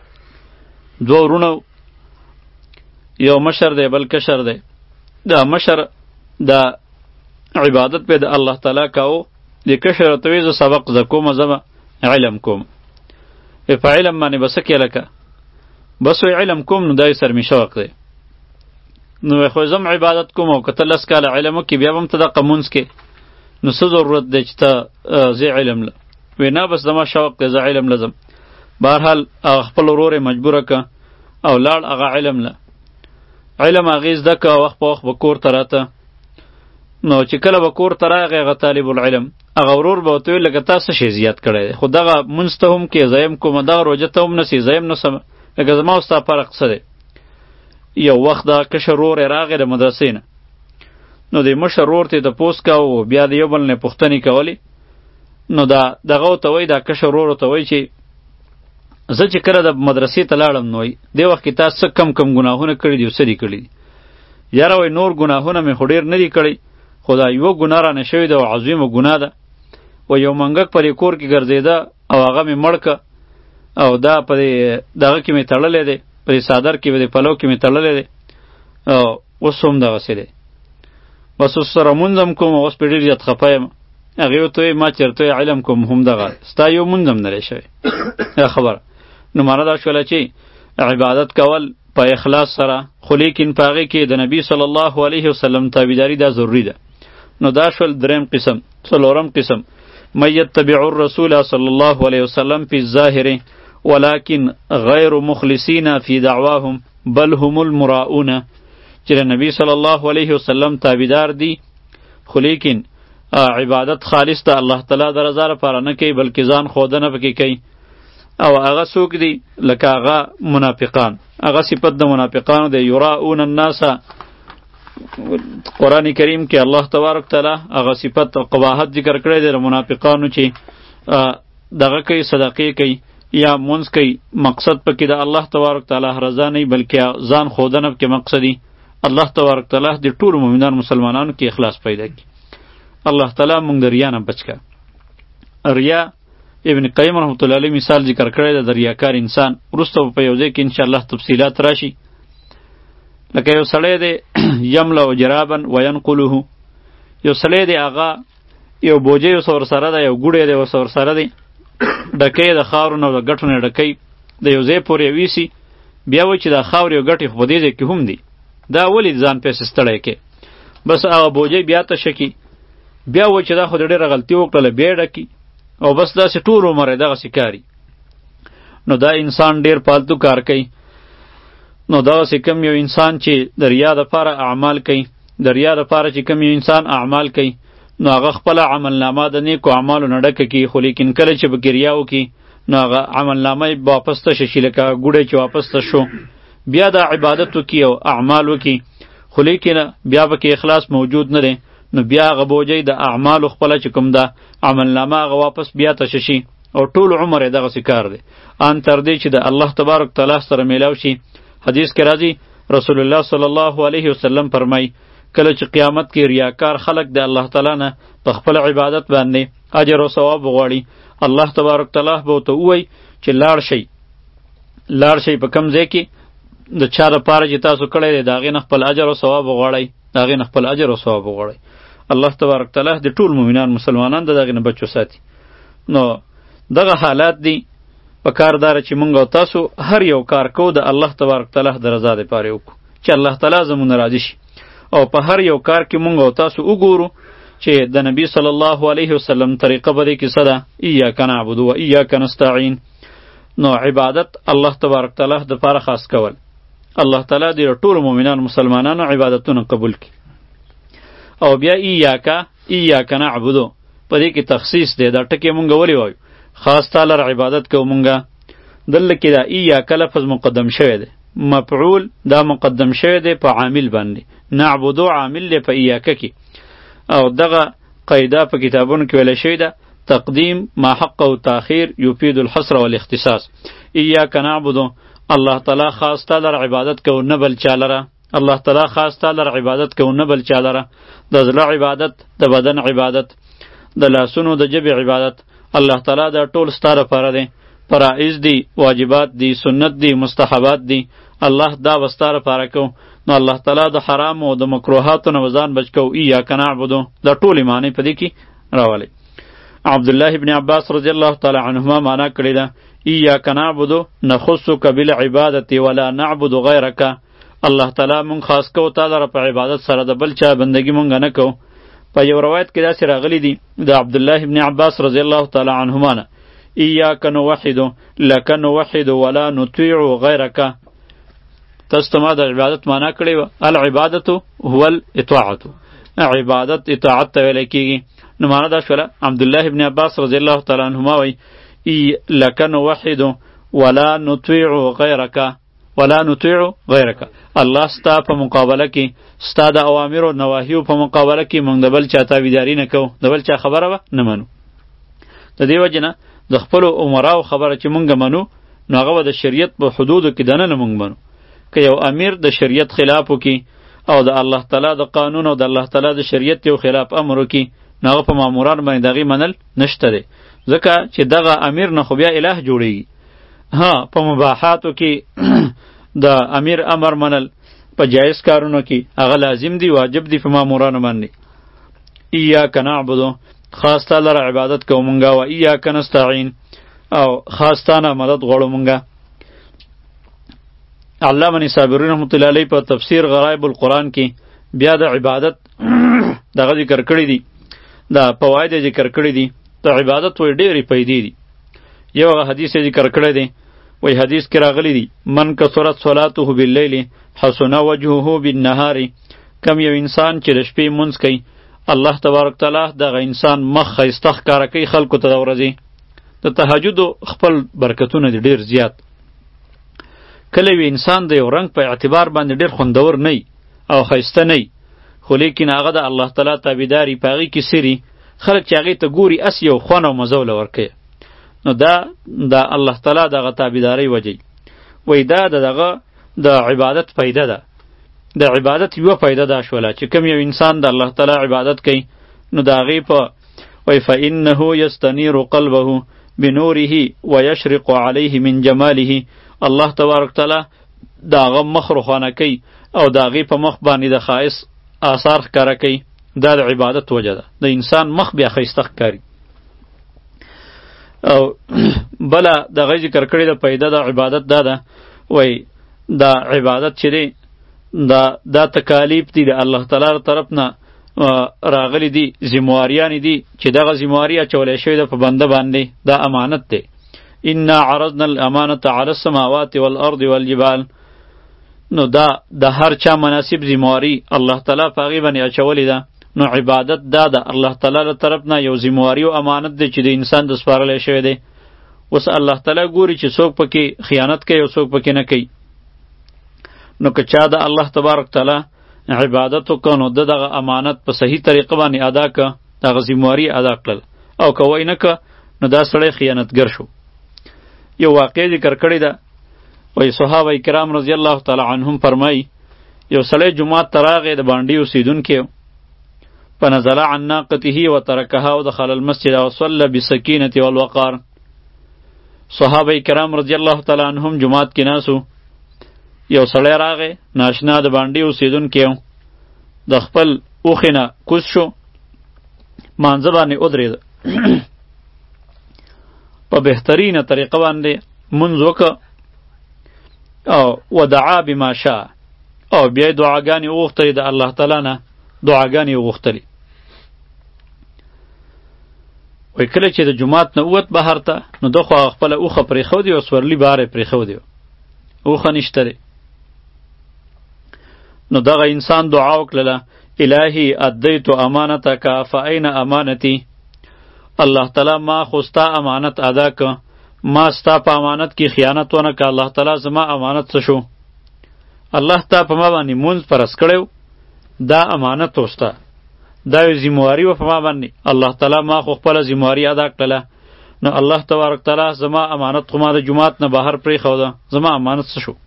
دوه ورونه یو مشر دی بل کشر دی. دا مشر د عبادت به د الله تعالی کوو د کشر ته وایي زه سبق زده کوم زه به علم کوم. په علم باندې به څه کې لکه بس وی علم کوم نو دای سر می شوق دی. نو خو زم عبادت کوم او کته لس کاله علم کې بیا هم ته د قمونس کې نو څه ضرورت دی چې ته زه علم له وی نه بس زما شوق دی زه علم لزم. بهرحال خپل ورور مجبوره که او لاړ هغه علم له علم هغې زده که وخت په وخت به کور ته راته. نو چې کله به کور ته راغی هغه طالب العلم هغه ورور به ورته ویل لکه تا څه شی زیات کړی دی خو دغه مونځ ته هم کې زه یم کومه دغه روژه ته هم نسې زه یم نسم لکه زما او ستا فرق څه دی. یو وخت دغه کشر ورور یې راغی د مدرسې نه نو د مشر ورور ته یې تپوس کوه بیا د یو بل نه پوښتنې کولې. نو دا دغه ورته وایي دا کشر ورور ورته وایي چې زه چې کله د مدرسې ته لاړم نو وایي دې وخت کې تا څه کم کم ګناهونه کړي دي او څه دي کړي دي. یاره وایي نور ګناهونه مې خو ډېر نه دي کړی خو دا یوه ګناه رانه شوې ده او عظیمه ګناه ده. و یو منګک په دې کور کې ګرځېده او هغه مې مړ که او دا په دې دغه کې مې تړلی دی په دې څادر کې په دې پلو کې مې تړلی دی او اوس هم دغسې دی. بس اوس سره مونځ هم کوم اوس پرې ډېر زیات خفه یم. هغې ورته وایي ما چېرته علم کوم هم دغه ستا یو مونځ هم نه دی شوی دا خبره. نو معنه دا شوله چې عبادت کول په اخلاص سره خو لیکن په هغې کې د نبي صلی الله علیه وسلم تابعداري دا ضروري ده. نو دا شول دریم قسم. څلورم قسم من یتبع الرسول صلی الله علیه وسلم فی الظاهر ولكن غیر مخلصین فی دعواهم بل هم المراؤون چې نبی صلی الله علیه وسلم تابعدار دي خو لیکن عبادت خالص ته الله تعالی د رضا لپاره نه کوي بلکې ځان ښودنه پکې کوي. او هغه څوک دي لکه هغه منافقان هغه صفت د منافقانو دی یراؤون الناس. قرآن کریم کې الله تبارک تعالی هغه صفت او قباحت ذکر کړی دی د منافقانو چې دغه کوي صدقې کوي یا مونځ کوي مقصد پکې د الله تبارک تعالی رضا نه بلکې ځان ښودنه پکې مقصدي. الله تبارک تعالی د ټولو مؤمنان مسلمانانو کې اخلاص پیدا کړي. الله تعالی مونږ د ریا نه بچ کړه. ریا ابن قیم رحمت الله علیه مثال ذکر کړی دی د ریاکار انسان وروسته په یو ځای کې انشاءالله تفصیلات راشي. لکه یو سړی دی یملأ جرابا وینقله یو سړی دی هغه یو بوجه یو سور سره ده یو ګوډی دی ورسره سره دی ډکی د خاورو نه او د ګټو نه ډکی د یو ځای پورې ویسي بیا وایي چې دا خاورې او ګټې خو په دې ځای کې هم دي دا ولې ځان پسې ستړی کې بس هغه بوجه بیا تشه کي بیا وایي چې دا خو د ډېره غلطي وکړله بیا یې ډکي او بس داسې ټول عمر یې دغسې کاري. نو دا انسان ډېر پالتو کار کوي. نو دغسې کم یو انسان چې د ریا دپاره اعمال کوي د ریا دپاره چې کم یو انسان اعمال کوي نو هغه خپله عملنامه د نیکو اعمالو نه ډکه کي خو لیکن کله چې پکې ریا وکړي نو هغه عملنامه یې واپس تشه شي لکه ګوډی چې واپس تش شو بیا دا عبادت وکړي او اعمال وکړي خو لیکن بیا پکې اخلاص موجود نه دی نو بیا هغه بوجۍ د اعمالو خپله چې کوم ده عملنامه هغه واپس بیا تشه شي او ټول عمر یې دغسې کار دی ان تر دې چې د الله تبارک تعالی سره میلاو شي. حدیث کې راځي رسول الله صلی الله علیه وسلم فرمای کله چې قیامت کې ریاکار خلق د الله تعالی نه په خپل عبادت باندې اجر او ثواب وغواړي، الله تبارک تعالی به ورته ووایي چې لاړ شئ لاړ شئ په کوم ځای کې د چا لپاره چې تاسو کړی دی د هغې نه خپل اجر او ثواب وغواړئ، د هغې نه خپل اجر او ثواب وغواړئ. الله تبارک تعالی د ټول مؤمنان مسلمانان د دغې نه بچ وساتي. نو دغه حالات دي، په کار داره چې مونږ او تاسو هر یو کار کوو د الله تبارک تعالی د رضا دپاره وکړو، چې الله تعالی زموږ راضي شي، او په هر یو کار کې مونږ او تاسو وګورو چې د نبی صلی الله علیه وسلم طریقه به دې کې څه ده، ایاک نعبد و ایاک نستعین. نو عبادت الله تبارک تعالی دپاره خاص کول، الله تعالی د ټولو مؤمنانو مسلمانانو عبادتونه قبول کړي. او بیا ایاک ایاک نعبد په دې کې تخصیص دی، دا ټکی مونږ ولې وایو؟ خاص تعالی عبادت کوو مونږه. دلته کې دا ایاک لفظ مقدم شوی دی، مفعول دا مقدم شوی دی په عامل باندې، نعبدو عامل دی په ایاک کې. او دغه قاعده په کتابونو کې ویل شوی ده، تقدیم ما حق او تاخیر یفید الحصر والاختصاص. ایاک نعبدو الله تعالی خاص تعالی عبادت کوو نه بل چا لره، الله تعالی خاص تعالی عبادت کوو نه بل چا لره. د زړه عبادت، د بدن عبادت، د لاسونو د ژبې عبادت الله تعالی دا ټول ستا لپاره دی. فرائض دی، واجبات دی، سنت دی، مستحبات دی، الله دا به ستا لپاره کوو. نو الله تعالی د حرامو او د مکروهاتو نه ځان بچ کوو. ایاک نعبدو دا ټولې معنی په دې کې راولئ. عبدالله ابن عباس رضی الله تعالی عنهما معنا کړې ده، ایاک نعبدو نخصک بالعبادة ولا نعبد غیرک. الله تعالی مونږ خاص کوو تا لره په عبادت سره، د بل چا بندگی مونږ نه کوو. په یو روایت کې داسې راغلی دی د عبدالله ابن عباس رضی الله تعالی عنهما نه، ایاک نوحد لک نوحد ولا نطیع غیرک. تاسو ته ما د عبادت معنا کړې وه، العبادة هو الاطاعة، عبادت اطاعت ته ویلی کېږي. نو معنا دا شوله، عبدالله ابن عباس رضی الله تعالی عنهما وایي ای لک نوحد ولا نطیع غیرک ولا نطیع غیرک. الله ستا په مقابله کې، ستا د اوامرو نواهیو په مقابله کې مونږ د بل چا تابعداري نه کوو، د بل چا خبره به نه منو. د دې وجې نه د خپلو عمراو خبره چې مونږ منو، نو هغه به د شریعت په حدودو کې دننه مونږ منو. که یو امیر د شریعت خلاف وکړي او د الله تعالی د قانون او د الله تعالی د شریعت یو خلاف امر وکړي، نو هغه په ماموران باندې د هغې منل نشته دی، ځکه چې دغه امیر نه خو بیا اله جوړیږي. ها په مباحاتو کې د امیر امر منل، په جایز کارونو کې هغه لازم دی، واجب دی په مامورانو باندې. ایاک نعبدو خاص تا لره عبادت کوو مونږه، و ایاک نستعین او خاص تا نه مدد غواړو مونږه. علامه نصابری رحمت الله علیه په تفسیر غرایب القرآن کې بیا د عبادت دغه ذکر کړی دی، دا فواید ذکر کړی دي. د عبادت وی ډېرې پیدې دي. یو هغه حدیث ذکر کړی دی، وی حدیث کې راغلی دی، من کثرت صلاته باللیل حسن وجهه بالنهار. کم یو انسان چې د شپې مونځ کوي، الله تبارک تعالی دغه انسان مخ ښایسته ښکاره کوي خلکو ته د ورځې. د تهجدو خپل برکتونه دي ډېر زیات. کله وی انسان د یو رنګ په اعتبار باندې ډېر خوندور نه او ښایسته نه، خو لیکن هغه د الله تعالی تابعداري په هغې کې سري، خلک چې هغې ته ګوري اس یو خوند او مزه وله ورکوي. نو دا د الله تعالی دغه تابعدارۍ وجه وی دا د دغه د عبادت فایده ده. د عبادت یوه فایده دا شوله چې کوم یو انسان د الله تعالی عبادت کوي، نو د هغې په وی فانه یستنیر قلبه بنوره ویشرق علیه من جماله. الله تبارک تعالی د هغه مخ روښانه کوي او د هغې په مخ باندې د ښایست آثار ښکاره کوي. دا د عبادت وجه ده، د انسان مخ بیا ښایسته ښکاري. او بله دغه ذکر کړې د پیدا د عبادت دا ده، وی دا عبادت چې دی دا دا تکالیف دي د الله تعالی طرف نه راغلی دي، ذمواریانې دي چې دغه ذمواري اچولی شوې ده په بنده باندې، دا امانت دی. انا عرضنا الامانة على السماوات والارض والجبال. نو دا د هر چا مناسب ذمواري الله تعالی په هغې باندې اچولې ده. نو عبادت دا د الله تعالی له طرف نه یو ذمواري او امانت دی چې د انسان د سپارلی شوی دی. اوس الله تعالی ګوري چې څوک پکې خیانت کوي او څوک پکې نه کوي. نو که چا د الله تبارک تعالی عبادت وکړ، نو د دغه امانت په صحیح طریقه باندې ادا که، دغه ذمواري ادا کړل، او که وی نه که، نو دا سړی خیانتګر شو. یو واقع ذکر کړې ده، وی صحابه کرام رضی الله تعالی عنهم فرمایي، یو سړی جمعات ته راغی، د بانډي اوسېدونکی و. فنزل عن ناقته وترکها ودخل المسجد وصلى بالسکینة والوقار. صحابه کرام رضی الله تعالی عنهم جمعات کې ناسو. یو سړی راغی، ناشنا د بانډي اوسېدونکی و، د خپل اوښې نه کوز شو، مانځه باندې ودرېده. په بهترینه طریقه باندې منځ وکړه او ودعا بما شاء، او بیا یې دعاګانې وغوښتلې، د الله تعالی نه دعاګانې یې وغوښتلې. وایي کله چې د جومات نه ووت بهر ته، نو ده خو هغه خپله اوښه پرېښودې او سورلي بهر یې پرېښودې وه، اوښه نشته دی. نو دغه انسان دعا وکړله، الهی ادیت امانتک فاین امانتی. الله تعالی ما خو ستا امانت ادا که، ما ستا په امانت کې خیانت ونه که. الله تعالی زما امانت څه شو؟ الله تا په ما باندې مونځ فرض کړی و، دا امانت وستا، دا یو ذمهواري وه په ما باندې. الله تعالی ما خو خپله ذمهواري ادا کړله، نو الله تبارک تعالی زما امانت خو ما د جومات نه بهر پرېښوده، زما امانت څه شو؟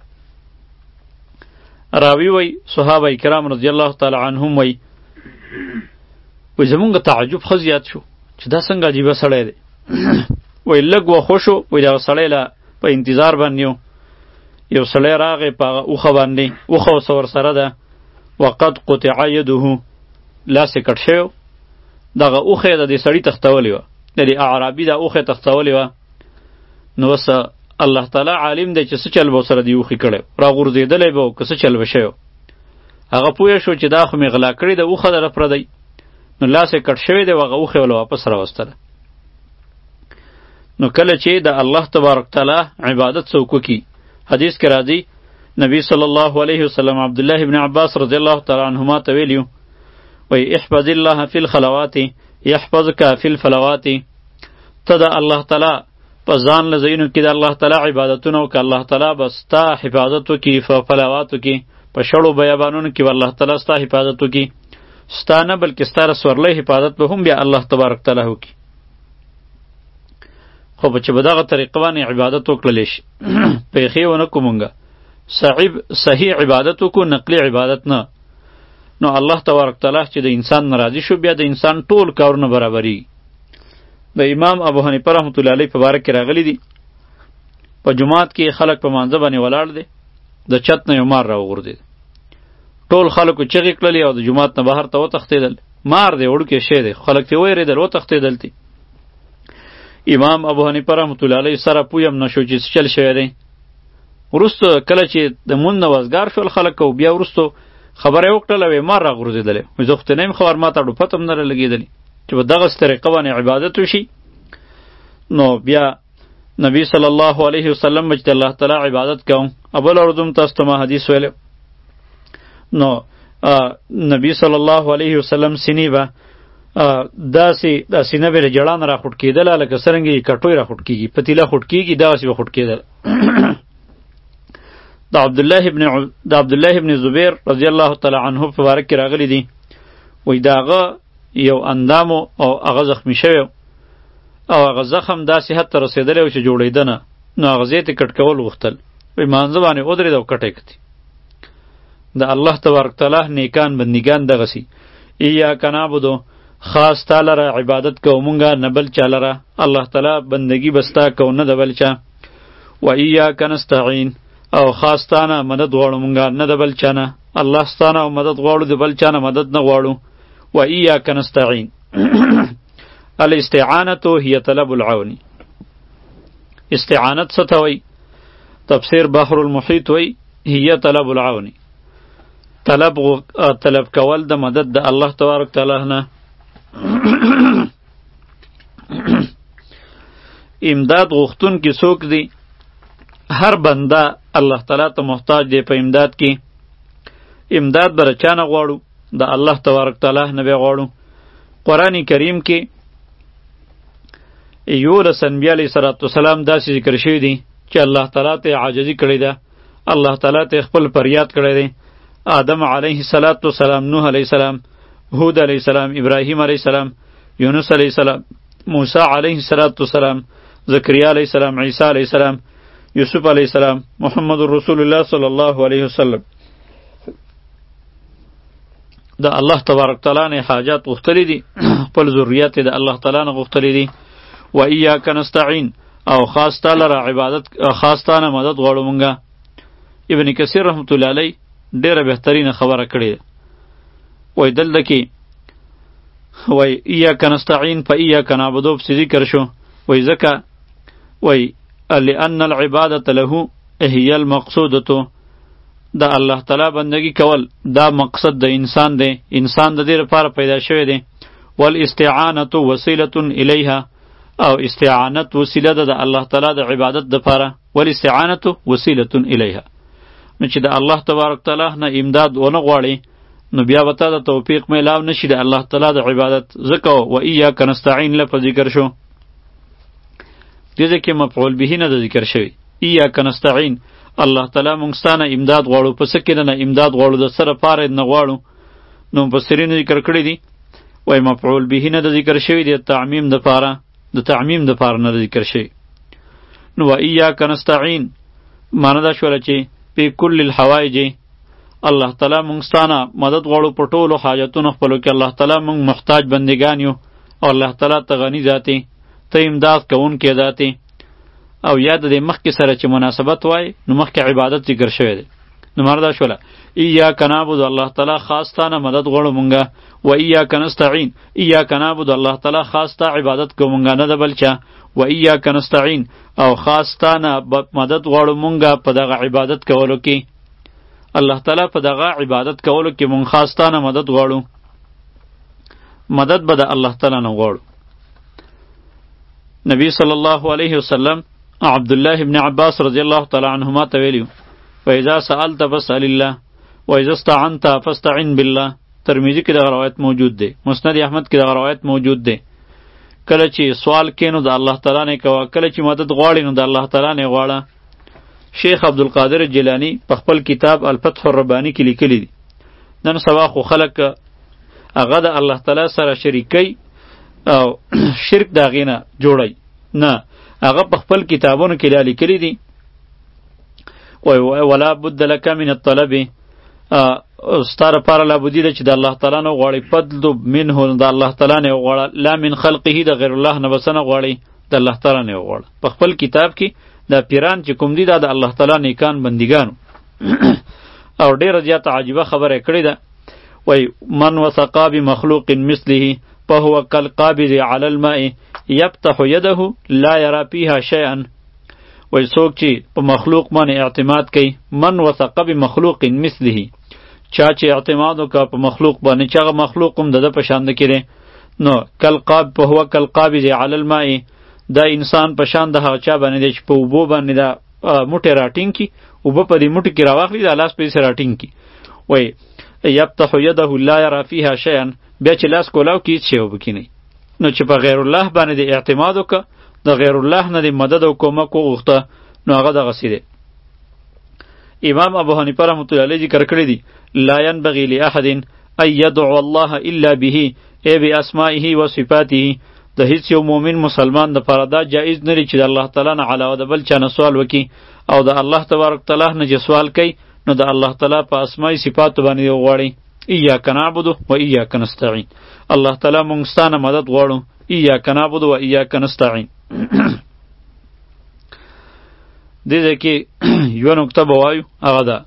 راوی وی صحابه کرام رضی الله تعالی عنهم وی وی زمونږ تعجب ښه زیات شو چې دا څنګه عجیبه سړی دی. وی لږ وخو شو، وی دغه سړی له په انتظار باندې یو یو سړی راغی په هغه اوښه باندې، اوښه ورسه ورسره ده، وقد قطع یده، لاس یې کټ شوی و. دغه اوښه یې د دې سړي تښتولې وه، د دې اعرابي دا اوښه یې تښتولې وه. نو اوس الله تعالی عالم دی چې څه چل به ورسره دې اوښې کړی، راغورځېدلی به و که څه چل به شوی و. هغه پوه شو چې دا خو مې غلا کړې ده، اوښه دله پردی. نو لاس یې کټ شوی دی و، هغه اوښه یې له واپس راوستله. نو کله چې د الله تبارک تعالی عبادت څوک وکړي، حدیث کې راځي نبی صلی الله علیه وسلم عبدالله ابن عباس رضی الله تعالی عنهما ته ویلي وی احفظ الله فی الخلوات یحفظک فی الفلوات. ته د الله تعالی په ځان له ځایونو کې د الله تعالی عبادتونه وکړه، الله تعالی به ستا حفاظت وکړي، په فلواتو کې په شړو بیابانونو کې به الله تعالی ستا حفاظت وکړي. ستا نه بلکې ستا رسورلی حفاظت به هم بیا الله تبارک تعالی وکړي. خو به چې په دغه طریقه باندې عبادت وکړلی شي، پیښې ونه کړو مونږه، صحیح عبادت وکړو، نقلي عبادت نه، نو الله تبارک تعالی چې د انسان ناراضي شو، بیا د انسان ټول کارونه برابري. د امام ابو حنیفه رحمت الله علیه په باره کې راغلی دي، په جماعت کې خلک په مانځه باندې ولاړ دي، د چت نه یو مار راوغورځېد، ټول خلکو چغې کړلې او د جماعت نه بهر ته وتښتېدل. مار دی، وړوکی شی دی، خلک ترې ویرېدل، وتښتېدل تي. امام ابو حنیفه رحمت الله علیه سره پوی هم نشو چې څه چل شوی دی. وروسته کله چې د مونځ نه وزګار شول خلک، او بیا وروسته خبره یې وکړله، وی مار راغورځېدلی، وایي زه خو ته نه یم خبر، ما ته ډوپت هم نه رالګېدلي چې په دغسې طریقه باندې عبادت وشي. نو بیا نبی صلی الله علیه وسلم چې د الله تعالی عبادت کوم، اول اردم تاسو ته ما حدیث ویلی، نو نبی صلی الله علیه وسلم سینې به داسې دا سینه به له جړا نه راخوټ کېدله لکه څرنګه یې کټوی راخوټ کېږي، پتیله خوټ کېږي، دغسې به خوټ کېدله. د عبدالله ابن د عبدالله ابن زبیر رضی الله تعالی عنه په باره کې راغلی دي، وایي د هغه یو اندامو او هغه زخمی شوی او هغه زخم داسې حد ته رسېدلی و چې جوړېده نه، نو هغه ځای ته کټ کول غوښتل، وایي مانځه باندې ودرېد او کټ یې کړي. د الله تبارک تعالی نیکان بندګان دغسې، ایاک نعبدو، خاص تا لره عبادت کوو مونږه، نه بل چا لره، الله تعالی بندګي به ستا کوو نه د بل چا. و ایاک نستعین، او خاص تا نه مدد غواړو مونږه، نه د بل چا نه، الله ستا نه مدد غواړو، د بل چا نه مدد نه غواړو. و ایاک نستعین. الاستعانة هي طلب العون. استعانت څه ته وایي؟ تفسیر بحر المحیط وایي هي طلب العون، طلب طلب کول د مدد د الله تبارک تعالی نه. امداد غوښتون کې څوک دی؟ هر بنده الله تعالی ته محتاج دی په امداد کې. امداد به له چا نه غواړو؟ د الله تبارک تعالی نه به غواړو. قرآن کریم کې یولس انبیا علیه صلات وسلام داسې ذکر شوي دي چې الله تعالی ته عاجزي کړې ده، الله تعالی ته خپل فریاد کړی دی. آدم علیه صلات وسلام، نوح علیه السلام، هود علیه السلام، ابراهیم علیه السلام، یونس علیه السلام، موسی علیه الصلاة والسلام، زکریا علیه السلام، عیسی علیه السلام، یوسف علیه السلام، محمد رسول الله صلی الله علیه وسلم. د الله تبارک تعالی نه حاجات غوښتلی دي خپل ضرورت د الله تعالی نه غوښتلی دي و ایاک نستعین او خاص تعالی را عبادت خاص تعالی مدد غواړو مونږه ابن کثیر رحمت الله علی ډیره بهترینه خبره کړې وای دلته کې وای ایاک نستعین په ایاک نعبدو په ذکر شو وای ځکه وای لأن العبادة له هي المقصودة دا الله تعالی بندگی کول دا مقصد د انسان دی انسان د دې لپاره پیدا شوی دی والاستعانة وسیلة الیها او استعانت وسیله ده د الله تعالی د عبادت لپاره والاستعانة وسیلة الیها نو چې د الله تبارک تعالی نه امداد ونه غواړي نو بیا به تا د توفیق میلاو نشي د الله تعالی د عبادت ځکه و ایاک نستعین لپاره ذکر شو دې کې مفعول به نه د ذکر شوی ایاک نستعین الله تعالی مونږ ستانه امداد غواړو پس کې نه امداد غواړو د سره پاره نه غواړو نو مفسرین ذکر کړی دي وای مفعول به نه د ذکر شوی د تعمیم د پاره د تعمیم د پاره نه ذکر شوی نو ایاک نستعین معنی دا شوله چې په کل الحوائج الله تعالی مونږ ستانه مدد غواړو په ټولو حاجتونو خپلو کې الله تعالی مونږ محتاج بندگان یو او الله تعالی ته غنی ذاتی ته امداد کوونکی ذاتی او یاد دې مخکې سره چې مناسبت وای نو مخکې عبادت ذکر شوی دی نو مردا شوله ایاک نعبد الله تعالی خاص تانه مدد غواړو مونږه و ایاک نستعین ایاک نعبد الله تعالی خاص تا عبادت کو مونږه نه ده بلچا و ایاک نستعین او خاص تانه مدد غواړو مونږه په دغه عبادت کولو کې الله تعالی په دغه عبادت کولو کې مونږ خاص تانه مدد غواړو مدد به د الله تعالی نه غواړو نبی صلی الله علیه وسلم عبد الله ابن عباس رضی الله تعالی عنهما ته ویلیو فاذا سألت فاسأل الله واذا استعنت فاستعن بالله ترمذی کې دا روایت موجود دی مسند احمد کې دا روایت موجود دی کله چې سوال کینو د الله تعالی نه کوه کله چې مدد غواړي نو د الله تعالی نه غواړه شیخ عبدالقادر جیلانی په خپل کتاب الفتح الربانی کې لیکلی دی نن سبا خو خلک هغه د الله تعالی سره شریکي او شرک دا غینه جوړی نه هغه په خپل کتابونو کې لیکلی دی وای ولا بد لك من الطلب ستاره پاره لا بودی چې د الله تعالی نه غواړي فضل منه د الله تعالی نه غواړي لا من خلقه د غیر الله نه بسنه غواړي د الله تعالی نه غواړي په خپل کتاب کې دا پیران چې کوم دي دا د الله تعالی نیکان بندګانو او ډیر زیات عجیبه خبره کړې ده وای من وثقا بمخلوق مثله فهو كالقابض على الماء يفتح يده لا يرى فيها شيئا وای څوک چې په مخلوق باندې اعتماد کوي من وثق بمخلوق مثله چا چې اعتماد وکړه په مخلوق باندې چې هغه مخلوق هم د ده په شان ده کړي نو کالقاب په هو کالقابض علی الماء دا انسان په شان د هغه چا باندې دی چې په اوبو باندې دا موټی راټینګ کي اوبه په دې موټي کې راواخلي دا لاس پسې راټینګ کي وای یفتح یده لا یرا فیها شیئا بیا چې لاس کولاو کې هیڅ شی وبکې نه نو چې په غیر الله باندې د اعتماد وکړه د غیر الله نه د مدد او کومک وغوښته نو هغه دغسې دی امام ابو حنیفه رحمت الله علیه ذکر کړی دی لا ينبغي لاحد ان يدعو الله الا به ای باسمائه و صفاته د هیڅ یو مؤمن مسلمان د پاره دا جایز نه چې د الله تعالی نه علاوه د بل چا نه سوال وکي او د الله تبارک تعالی نه چې سوال کوي نو د الله تعالی په اسماء صفات باندې وغواړي ایاک نعبد و ایاک نستعین الله تعالی مونږ ستانه مدد غواړو ایاک نعبد و ایاک نستعین دې ځکه یو نقطه به وایو هغه ده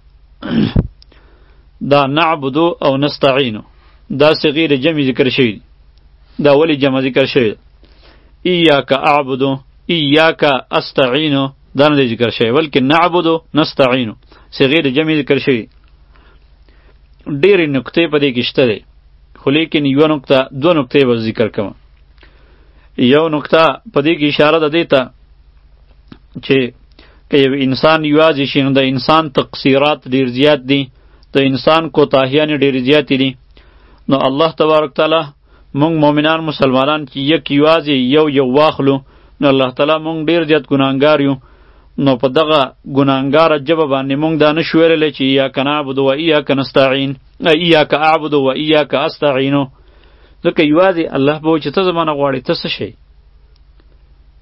دا نعبدو او نستعینو دا صغیر جمع ذکر شوی دا ولی جمع ذکر شوی ایاک اعبدو ایاک استعینو دا نه ذکر شوی بلکې نعبدو نستعینو صغیر جمع ذکر شوی ډېرې نقطې په دې کې شته دی خو لیکن یو نقطه دو نقطې به ذکر کوم یو نقطه په دې کې اشاره ده دې ته چې که یو انسان یوازې شي نو د انسان تقصیرات ډېر زیات دي د انسان کوتاهیانې ډېرې زیاتې دي نو الله تبارک تعالی مونږ مؤمنان مسلمانان چې یک یوازې یو یو واخلو نو الله تعالی مونږ ډېر زیات ګناهګار یو نو په دغه ګناهګاره ژبه باندې مونږ دا نشو ویلی چې ایاک نعبد و ایاک نستعین ایاک اعبد و ایاک استعینو ځکه یوازې الله به وایي چې ته زما نه غواړې ته څه شی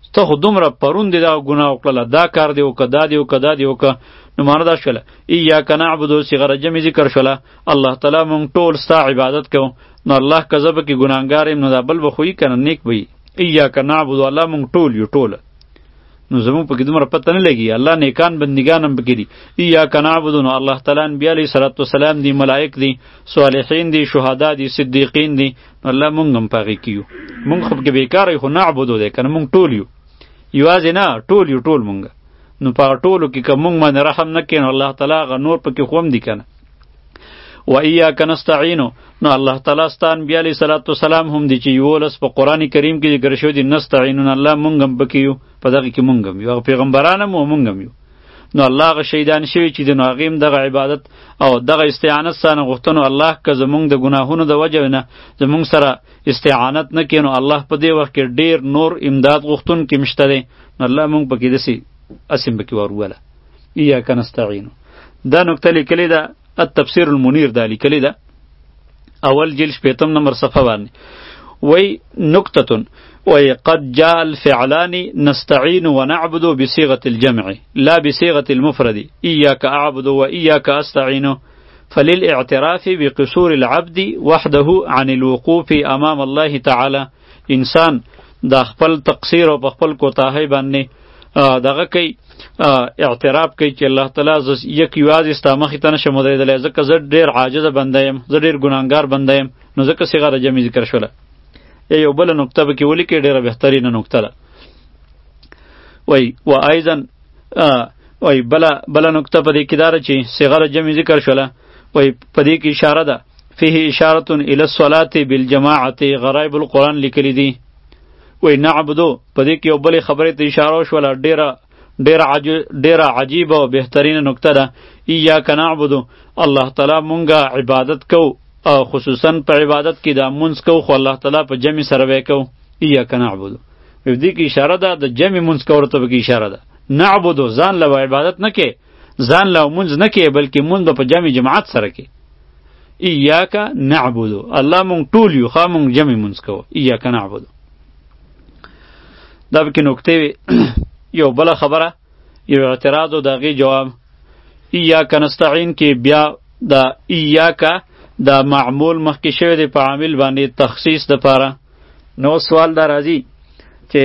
ته خو دومره پرون دی دا ګناه وکړله، دا کار دی وکړه، دا دی وکړه، دا دی وکړه. نو معنا دا شوله ایاک نعبدو صیغه رجمې ذکر شوله. الله تعالی مونږ ټول ستا عبادت کوو. نو الله که زه پکې ګناهګار یم نو دا بل به خو یي که نه نیک به یي. ایاک نعبدو الله مونږ ټول یو ټوله. نو زمونږ پکې دومره پته نه لګي، الله نیکان بندګان هم پکې دي. ایاک نعبدو نو الله تعالی انبیا علیه صلات وسلام دي، ملائک دي، صالحین دي، شهدا دي، صدیقین دي. نو الله مونږ هم په هغې کې یو. مونږ خو پکې بېکاره یو، خو نعبدو دی که نه، مونږ ټول یو، یوازې نه ټول یو، ټول مونږ. نو په هغه ټولو کې که مونږ باندې رحم نه کوي نو الله تعالی هغه نور پکې خو هم دي که نه. و ایاک نستعینو نو الله تعالی ستا انبیا علیه صلات وسلام هم دي چې یولس په قرآن کریم کې ذکر شوي دي. نستعینون الله مونږ هم پکې یو، په دغه کې مونږ هم یو، هغه پیغمبران هم مونږ هم یو. نو الله هغه شهیدان شوي چې د نو هغې هم دغه عبادت او دغه استعانت ستانه غوښتنو. الله که زمونږ د ګناهونو د وجې نه زمونږ سره استعانت نه کوي نو الله په دې وخت کې ډېر نور امداد غوښتونکي هم شته دی. نو الله مونږ پکې داسې اسم پکې وروله ایاک نستعینو. دا نکته لیکلې ده التفسیر المنیر، دا لیکلې ده اول جلد شپېتم نمبر صفحه باندې. وی نکتتون وی قد جاء الفعلان نستعین و نعبد بصيغة الجمع لا بصيغة المفرد إياك أعبد وإياك أستعين فللاعتراف بقصور العبد وحده عن الوقوف أمام الله تعالى. انسان دا خپل تقصیر او خپل کوتاهی باندې دغه کوي، اعتراف کوي چې الله تعالی ز یک یوازې ستا مخې ته نشم ودرېدلی، ځکه زه ډېر عاجزه بنده یم، زه ډېر ګناهګار بنده یم. نو ځکه صیغه رجمې ذکر شوله. یا یو بله نکته پکې ولیکئ، ډېره بهترینه نکته ده. وی و ایضا وی بله بله نکته په دې کې دا ده چې صیغه رجمې ذکر شوله. وی په دې کې اشاره ده فيه اشارة الى الصلاة بالجماعة، غرایب القرآن لیکلی دي. وی نعبدو په دې کې یو بلې خبرې ته اشاره وشوله، ډېره ډیره ډیره عجیبه او بهترینه نکته ده. ایاک نعبدو الله تعالی مونږه عبادت کو، او خصوصا په عبادت کې دا مونځ کو خو الله تعالی په جمع سره به کو. ایاک نعبدو په دې کې اشاره ده د جمع مونځ کولو ته به اشاره ده. نعبدو ځان له عبادت نه کې، ځان له مونځ نه کې، بلکې مونځ په جمع جماعت سره کې. ایاک نعبدو الله مونږ ټول یو، خو مونږ جمع مونځ کو. ایاک نعبدو دا پکې نکتې وي. یو بله خبره، یو اعتراض او د هغې جواب. ایاک نستعین کې بیا د ایاک د معمول مخکې شوی دی په عامل باندې تخصیص دپاره. نو سوال دا راځي چې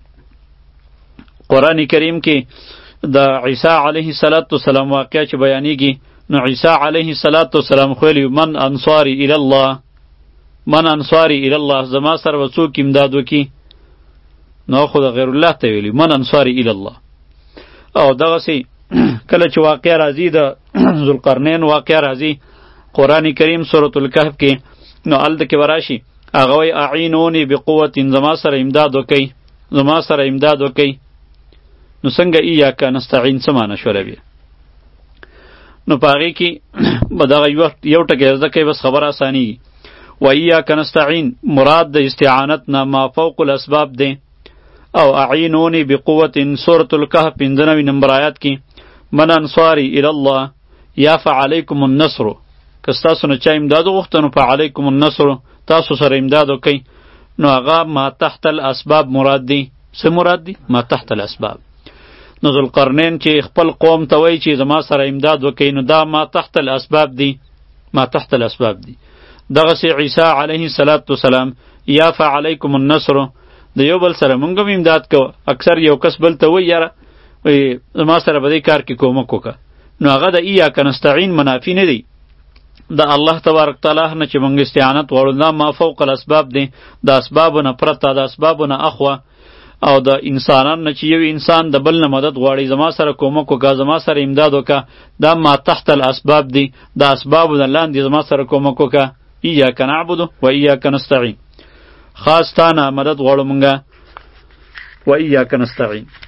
قرآن کریم کې د عیسی علیه السلام واقعه چې بیانیږي، نو عیسی علیه السلام خو ویلي من انصاري الی الله، من انصاري الی الله، زما سره به څوک امداد وکړي. نو خو د غیر الله ته ویلي من انصاري الی الله. او دغسې کله چې واقع راځي د ذوالقرنین واقع راځي قرآن کریم سورة الکهف کې، نو هلته کې به راشي هغه وایي اعینوني بقوة، زما سره امداد وکئ، زما سره امداد وکئ. نو څنګه ایاک نستعین څه معنی شوله بیا؟ نو په هغې کې به دغه یو ټکی زده کوي، بس خبره اسانیږي. و ایاک نستعین مراد د استعانت نه ما فوق الاسباب دی. او اعینونی بقوت سورة الکهف پنځه نوي نمبر آیات کې من انصاری الی الله یا فعلیکم النصر، که ستاسو نه چا امداد وغوښته نو فعلیکم النصر، تاسو سره امداد وکئ. نو هغه ما تحت الاسباب مراد دی. څه مراد دی؟ ما تحت الاسباب. نو ذوالقرنین چې خپل قوم ته وایي چې زما سره امداد وکئ، نو دا ما تحت الاسباب دی، ما تحت الاسباب دی. دغسې عیسی علیه السلام یا فعلیکم النصر، د یو بل سره مونږ هم امداد کوه. اکثر یو کس بل ته وایي یاره زما سره په دې کار کې کومک وکړه، نو هغه د ایاک نستعین منافي نه دی. د الله تبارک تعالی نه چې مونږ استعانت غواړو دا ما فوق الاسباب دی، د اسبابو نه پرته، د اسبابو نه اخوا. او د انسانان نه چې یو انسان د بل نه مدد غواړي، زما سره کومک وکړه، زما سره امداد وکړه، دا ما تحت الاسباب دی، د اسبابو نه لاندې زما سره کومک وکړه. ایاک نعبد و ایاک نستعین، خاص تا نه مدد غواړو مونږه. و ایاک نستعین.